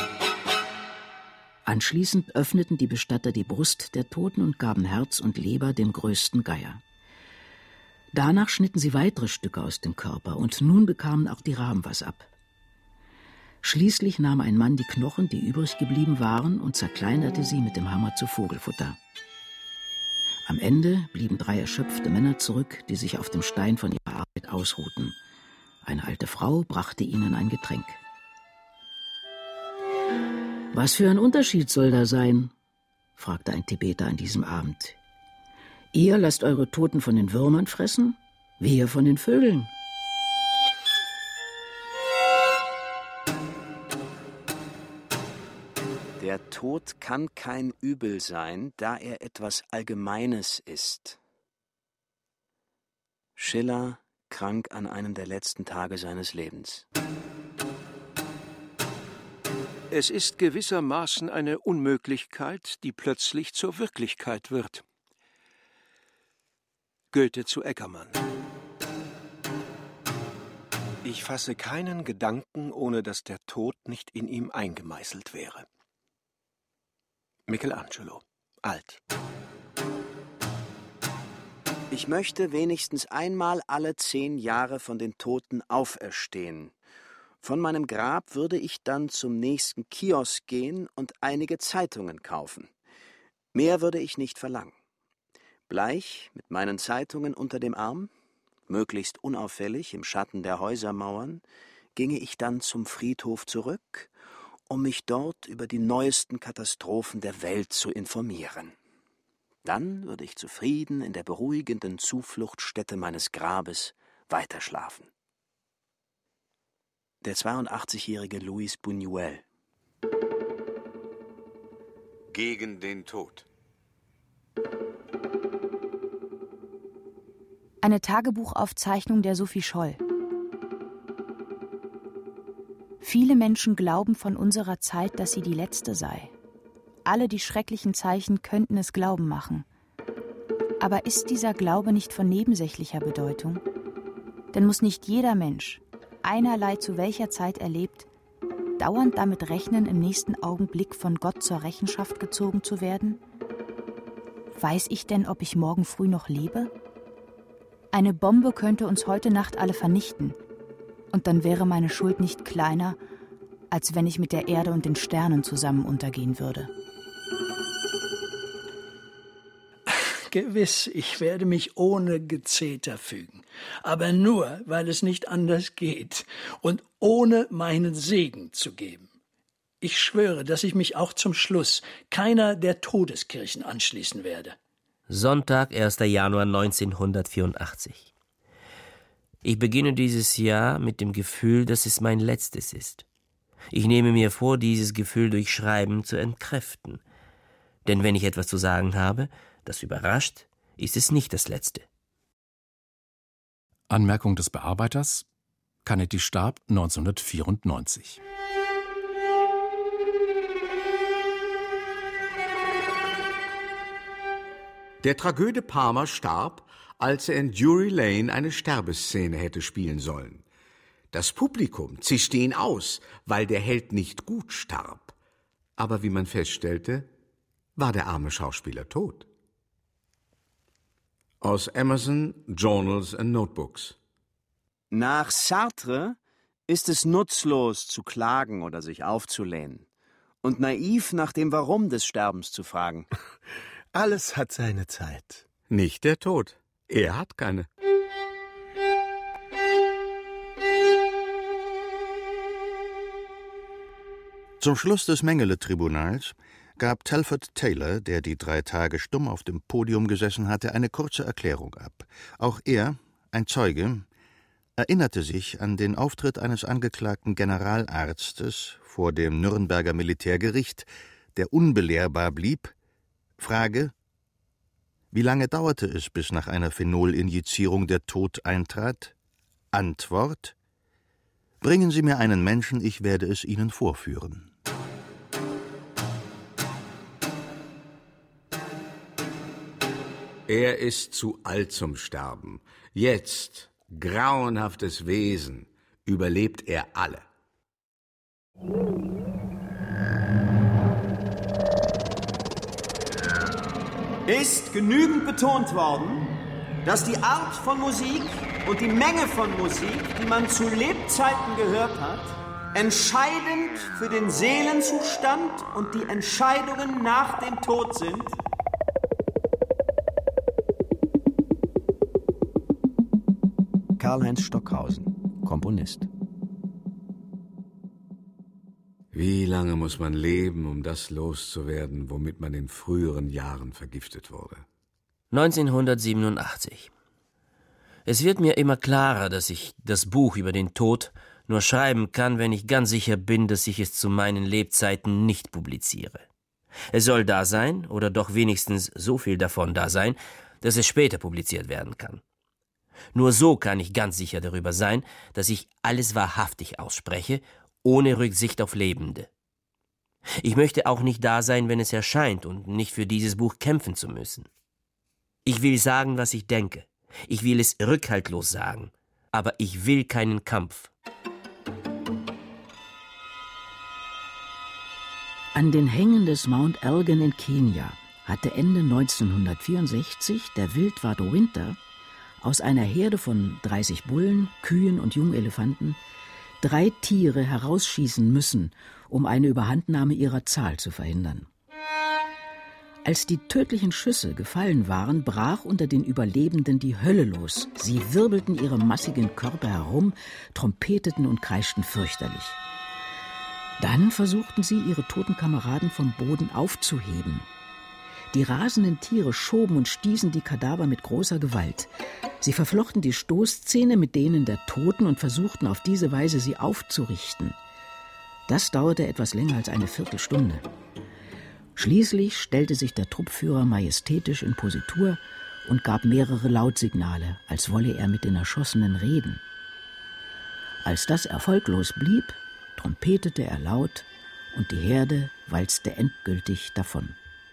Speaker 9: Anschließend öffneten die Bestatter die Brust der Toten und gaben Herz und Leber dem größten Geier. Danach schnitten sie weitere Stücke aus dem Körper, und nun bekamen auch die Raben was ab. Schließlich nahm ein Mann die Knochen, die übrig geblieben waren, und zerkleinerte sie mit dem Hammer zu Vogelfutter. Am Ende blieben drei erschöpfte Männer zurück, die sich auf dem Stein von ihrer Arbeit ausruhten. Eine alte Frau brachte ihnen ein Getränk. »Was für ein Unterschied soll da sein?« fragte ein Tibeter an diesem Abend. »Ihr lasst eure Toten von den Würmern fressen, wir von den Vögeln.«
Speaker 14: Der Tod kann kein Übel sein, da er etwas Allgemeines ist. Schiller, krank an einem der letzten Tage seines Lebens.
Speaker 12: Es ist gewissermaßen eine Unmöglichkeit, die plötzlich zur Wirklichkeit wird. Goethe zu Eckermann. Ich fasse keinen Gedanken, ohne dass der Tod nicht in ihm eingemeißelt wäre. Michelangelo, alt.
Speaker 14: Ich möchte wenigstens einmal alle zehn Jahre von den Toten auferstehen. Von meinem Grab würde ich dann zum nächsten Kiosk gehen und einige Zeitungen kaufen. Mehr würde ich nicht verlangen. Bleich mit meinen Zeitungen unter dem Arm, möglichst unauffällig im Schatten der Häusermauern, ginge ich dann zum Friedhof zurück, um mich dort über die neuesten Katastrophen der Welt zu informieren. Dann würde ich zufrieden in der beruhigenden Zufluchtsstätte meines Grabes weiterschlafen. Der zweiundachtzigjährige Luis Buñuel.
Speaker 8: Gegen den Tod.
Speaker 10: Eine Tagebuchaufzeichnung der Sophie Scholl. Viele Menschen glauben von unserer Zeit, dass sie die letzte sei. Alle die schrecklichen Zeichen könnten es glauben machen. Aber ist dieser Glaube nicht von nebensächlicher Bedeutung? Denn muss nicht jeder Mensch, einerlei zu welcher Zeit er lebt, dauernd damit rechnen, im nächsten Augenblick von Gott zur Rechenschaft gezogen zu werden? Weiß ich denn, ob ich morgen früh noch lebe? Eine Bombe könnte uns heute Nacht alle vernichten. Und dann wäre meine Schuld nicht kleiner, als wenn ich mit der Erde und den Sternen zusammen untergehen würde.
Speaker 7: Gewiss, ich werde mich ohne Gezeter fügen, aber nur, weil es nicht anders geht und ohne meinen Segen zu geben. Ich schwöre, dass ich mich auch zum Schluss keiner der Todeskirchen anschließen werde.
Speaker 4: Sonntag, erster Januar neunzehnhundertvierundachtzig. Ich beginne dieses Jahr mit dem Gefühl, dass es mein letztes ist. Ich nehme mir vor, dieses Gefühl durch Schreiben zu entkräften. Denn wenn ich etwas zu sagen habe, das überrascht, ist es nicht das letzte.
Speaker 1: Anmerkung des Bearbeiters: Canetti starb neunzehnhundertvierundneunzig.
Speaker 13: Der Tragöde Palmer starb, als er in Drury Lane eine Sterbeszene hätte spielen sollen. Das Publikum zischte ihn aus, weil der Held nicht gut starb. Aber wie man feststellte, war der arme Schauspieler tot. Aus Emerson, Journals and Notebooks.
Speaker 14: Nach Sartre ist es nutzlos zu klagen oder sich aufzulehnen und naiv nach dem Warum des Sterbens zu fragen.
Speaker 16: Alles hat seine Zeit.
Speaker 13: Nicht der Tod. Er hat keine.
Speaker 5: Zum Schluss des Mengele-Tribunals gab Telford Taylor, der die drei Tage stumm auf dem Podium gesessen hatte, eine kurze Erklärung ab. Auch er, ein Zeuge, erinnerte sich an den Auftritt eines angeklagten Generalarztes vor dem Nürnberger Militärgericht, der unbelehrbar blieb. Frage: Wie lange dauerte es, bis nach einer Phenolinjizierung der Tod eintrat? Antwort: Bringen Sie mir einen Menschen, ich werde es Ihnen vorführen.
Speaker 13: Er ist zu alt zum Sterben. Jetzt, grauenhaftes Wesen, überlebt er alle.
Speaker 3: Ist genügend betont worden, dass die Art von Musik und die Menge von Musik, die man zu Lebzeiten gehört hat, entscheidend für den Seelenzustand und die Entscheidungen nach dem Tod sind?
Speaker 14: Karl-Heinz Stockhausen, Komponist.
Speaker 13: Wie lange muss man leben, um das loszuwerden, womit man in früheren Jahren vergiftet wurde?
Speaker 4: neunzehnhundertsiebenundachtzig. Es wird mir immer klarer, dass ich das Buch über den Tod nur schreiben kann, wenn ich ganz sicher bin, dass ich es zu meinen Lebzeiten nicht publiziere. Es soll da sein, oder doch wenigstens so viel davon da sein, dass es später publiziert werden kann. Nur so kann ich ganz sicher darüber sein, dass ich alles wahrhaftig ausspreche, ohne Rücksicht auf Lebende. Ich möchte auch nicht da sein, wenn es erscheint, und nicht für dieses Buch kämpfen zu müssen. Ich will sagen, was ich denke. Ich will es rückhaltlos sagen. Aber ich will keinen Kampf.
Speaker 9: An den Hängen des Mount Elgin in Kenia hatte Ende neunzehnhundertvierundsechzig der Wildwart Winter aus einer Herde von dreißig Bullen, Kühen und Jungelefanten drei Tiere herausschießen müssen, um eine Überhandnahme ihrer Zahl zu verhindern. Als die tödlichen Schüsse gefallen waren, brach unter den Überlebenden die Hölle los. Sie wirbelten ihre massigen Körper herum, trompeteten und kreischten fürchterlich. Dann versuchten sie, ihre toten Kameraden vom Boden aufzuheben. Die rasenden Tiere schoben und stießen die Kadaver mit großer Gewalt. Sie verflochten die Stoßzähne mit denen der Toten und versuchten auf diese Weise, sie aufzurichten. Das dauerte etwas länger als eine Viertelstunde. Schließlich stellte sich der Truppführer majestätisch in Positur und gab mehrere Lautsignale, als wolle er mit den Erschossenen reden. Als das erfolglos blieb, trompetete er laut und die Herde walzte endgültig davon.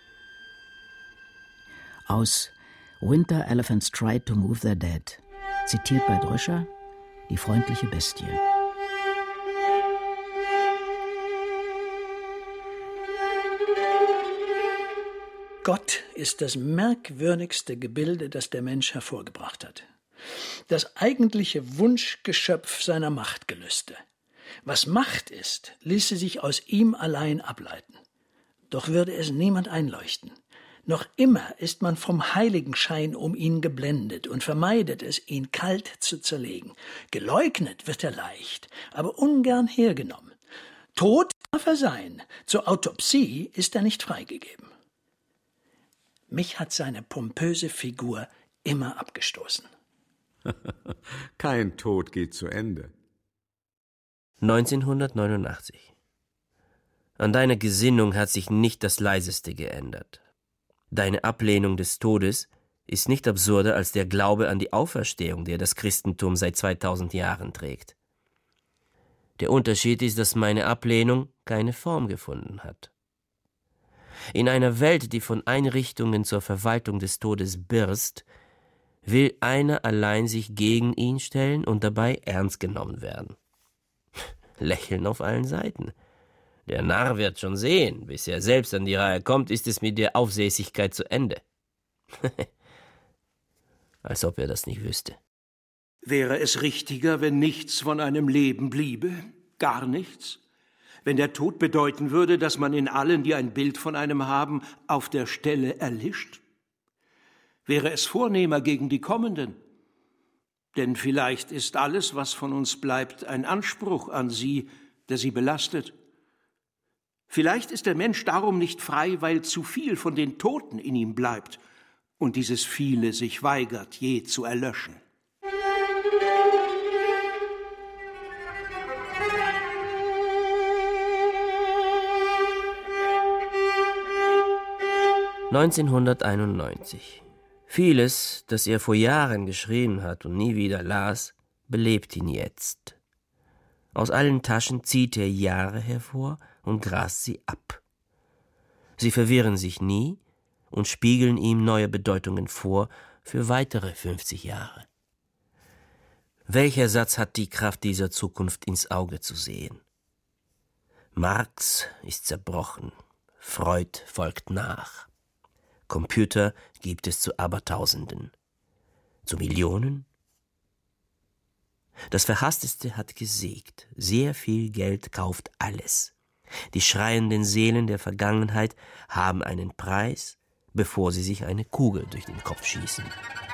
Speaker 9: Aus Winter Elephants Tried to Move Their Dead, zitiert bei Dröscher, Die freundliche Bestie.
Speaker 7: Gott ist das merkwürdigste Gebilde, das der Mensch hervorgebracht hat. Das eigentliche Wunschgeschöpf seiner Machtgelüste. Was Macht ist, ließe sich aus ihm allein ableiten. Doch würde es niemand einleuchten. Noch immer ist man vom Heiligenschein um ihn geblendet und vermeidet es, ihn kalt zu zerlegen. Geleugnet wird er leicht, aber ungern hergenommen. Tot darf er sein, zur Autopsie ist er nicht freigegeben. Mich hat seine pompöse Figur immer abgestoßen.
Speaker 13: Kein Tod geht zu Ende.
Speaker 4: neunzehnhundertneunundachtzig. An deiner Gesinnung hat sich nicht das Leiseste geändert. Deine Ablehnung des Todes ist nicht absurder als der Glaube an die Auferstehung, der das Christentum seit zweitausend Jahren trägt. Der Unterschied ist, dass meine Ablehnung keine Form gefunden hat. In einer Welt, die von Einrichtungen zur Verwaltung des Todes birst, will einer allein sich gegen ihn stellen und dabei ernst genommen werden. Lächeln auf allen Seiten. Der Narr wird schon sehen, bis er selbst an die Reihe kommt, ist es mit der Aufsässigkeit zu Ende. Als ob er das nicht wüsste.
Speaker 12: Wäre es richtiger, wenn nichts von einem Leben bliebe? Gar nichts? Wenn der Tod bedeuten würde, dass man in allen, die ein Bild von einem haben, auf der Stelle erlischt? Wäre es vornehmer gegen die Kommenden? Denn vielleicht ist alles, was von uns bleibt, ein Anspruch an sie, der sie belastet. Vielleicht ist der Mensch darum nicht frei, weil zu viel von den Toten in ihm bleibt und dieses Viele sich weigert, je zu erlöschen.
Speaker 4: neunzehnhunderteinundneunzig. Vieles, das er vor Jahren geschrieben hat und nie wieder las, belebt ihn jetzt. Aus allen Taschen zieht er Jahre hervor und grast sie ab. Sie verwirren sich nie und spiegeln ihm neue Bedeutungen vor für weitere fünfzig Jahre. Welcher Satz hat die Kraft, dieser Zukunft ins Auge zu sehen? Marx ist zerbrochen, Freud folgt nach. Computer gibt es zu Abertausenden. Zu Millionen? Das Verhassteste hat gesiegt. Sehr viel Geld kauft alles. Die schreienden Seelen der Vergangenheit haben einen Preis, bevor sie sich eine Kugel durch den Kopf schießen.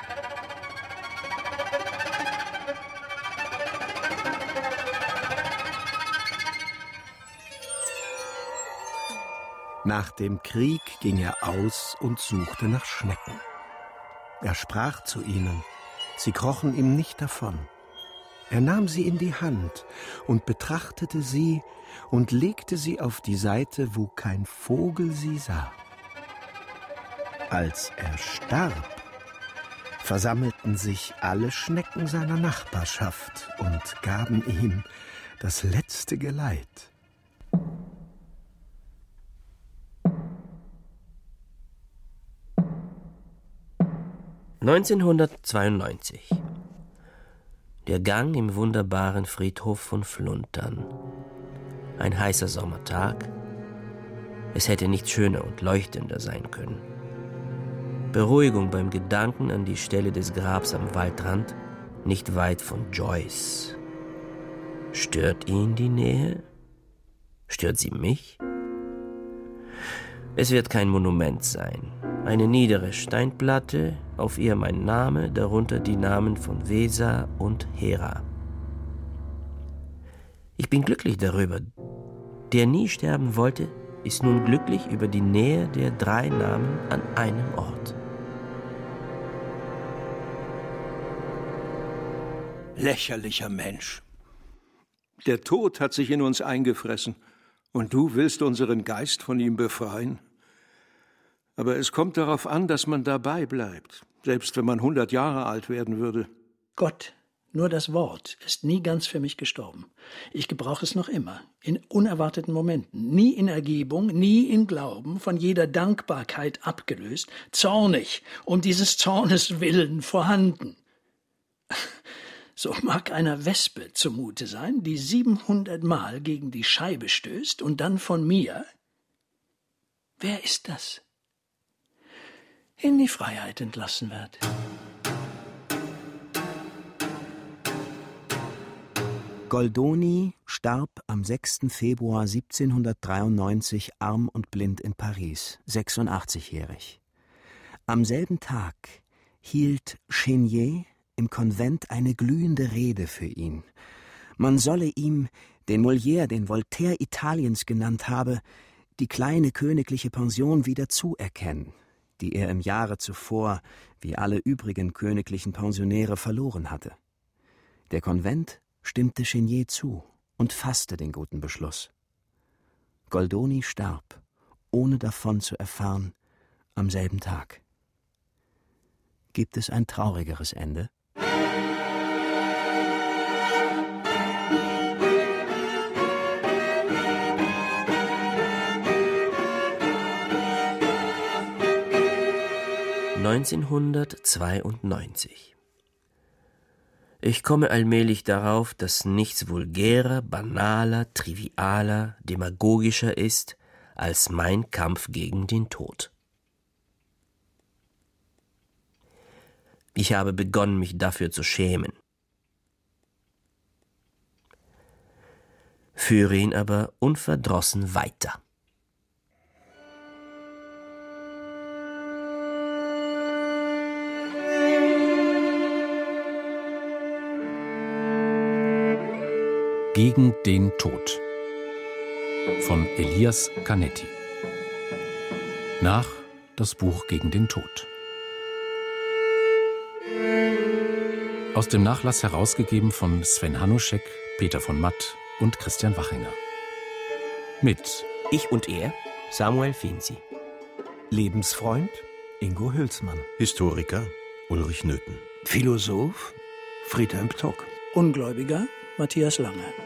Speaker 6: Nach dem Krieg ging er aus und suchte nach Schnecken. Er sprach zu ihnen, sie krochen ihm nicht davon. Er nahm sie in die Hand und betrachtete sie und legte sie auf die Seite, wo kein Vogel sie sah. Als er starb, versammelten sich alle Schnecken seiner Nachbarschaft und gaben ihm das letzte Geleit.
Speaker 4: neunzehnhundertzweiundneunzig. Der Gang im wunderbaren Friedhof von Fluntern. Ein heißer Sommertag. Es hätte nicht schöner und leuchtender sein können. Beruhigung beim Gedanken an die Stelle des Grabs am Waldrand, nicht weit von Joyce. Stört ihn die Nähe? Stört sie mich? Es wird kein Monument sein. Eine niedere Steinplatte, auf ihr mein Name, darunter die Namen von Weser und Hera. Ich bin glücklich darüber. Der nie sterben wollte, ist nun glücklich über die Nähe der drei Namen an einem Ort.
Speaker 12: Lächerlicher Mensch. Der Tod hat sich in uns eingefressen, und du willst unseren Geist von ihm befreien? Aber es kommt darauf an, dass man dabei bleibt, selbst wenn man hundert Jahre alt werden würde.
Speaker 7: Gott, nur das Wort, ist nie ganz für mich gestorben. Ich gebrauche es noch immer, in unerwarteten Momenten, nie in Ergebung, nie in Glauben, von jeder Dankbarkeit abgelöst, zornig, um dieses Zornes willen vorhanden. So mag einer Wespe zumute sein, die siebenhundert Mal gegen die Scheibe stößt und dann von mir. Wer ist das? In die Freiheit entlassen wird.
Speaker 14: Goldoni starb am sechsten Februar siebzehnhundertdreiundneunzig arm und blind in Paris, sechsundachtzig-jährig. Am selben Tag hielt Chenier im Konvent eine glühende Rede für ihn. Man solle ihm, den Molière, den Voltaire Italiens genannt habe, die kleine königliche Pension wieder zuerkennen, die er im Jahre zuvor, wie alle übrigen königlichen Pensionäre, verloren hatte. Der Konvent stimmte Chenier zu und fasste den guten Beschluss. Goldoni starb, ohne davon zu erfahren, am selben Tag. Gibt es ein traurigeres Ende?
Speaker 4: neunzehnhundertzweiundneunzig. Ich komme allmählich darauf, dass nichts vulgärer, banaler, trivialer, demagogischer ist als mein Kampf gegen den Tod. Ich habe begonnen, mich dafür zu schämen. Führe ihn aber unverdrossen weiter.
Speaker 1: Gegen den Tod von Elias Canetti. Nach das Buch Gegen den Tod. Aus dem Nachlass herausgegeben von Sven Hanuschek, Peter von Matt und Christian Wachinger. Mit
Speaker 4: Ich und er, Samuel Finzi.
Speaker 6: Lebensfreund, Ingo Hülsmann.
Speaker 16: Historiker, Ulrich Nöthen.
Speaker 12: Philosoph, Friedhelm Ptock.
Speaker 7: Ungläubiger, Matthias Lange.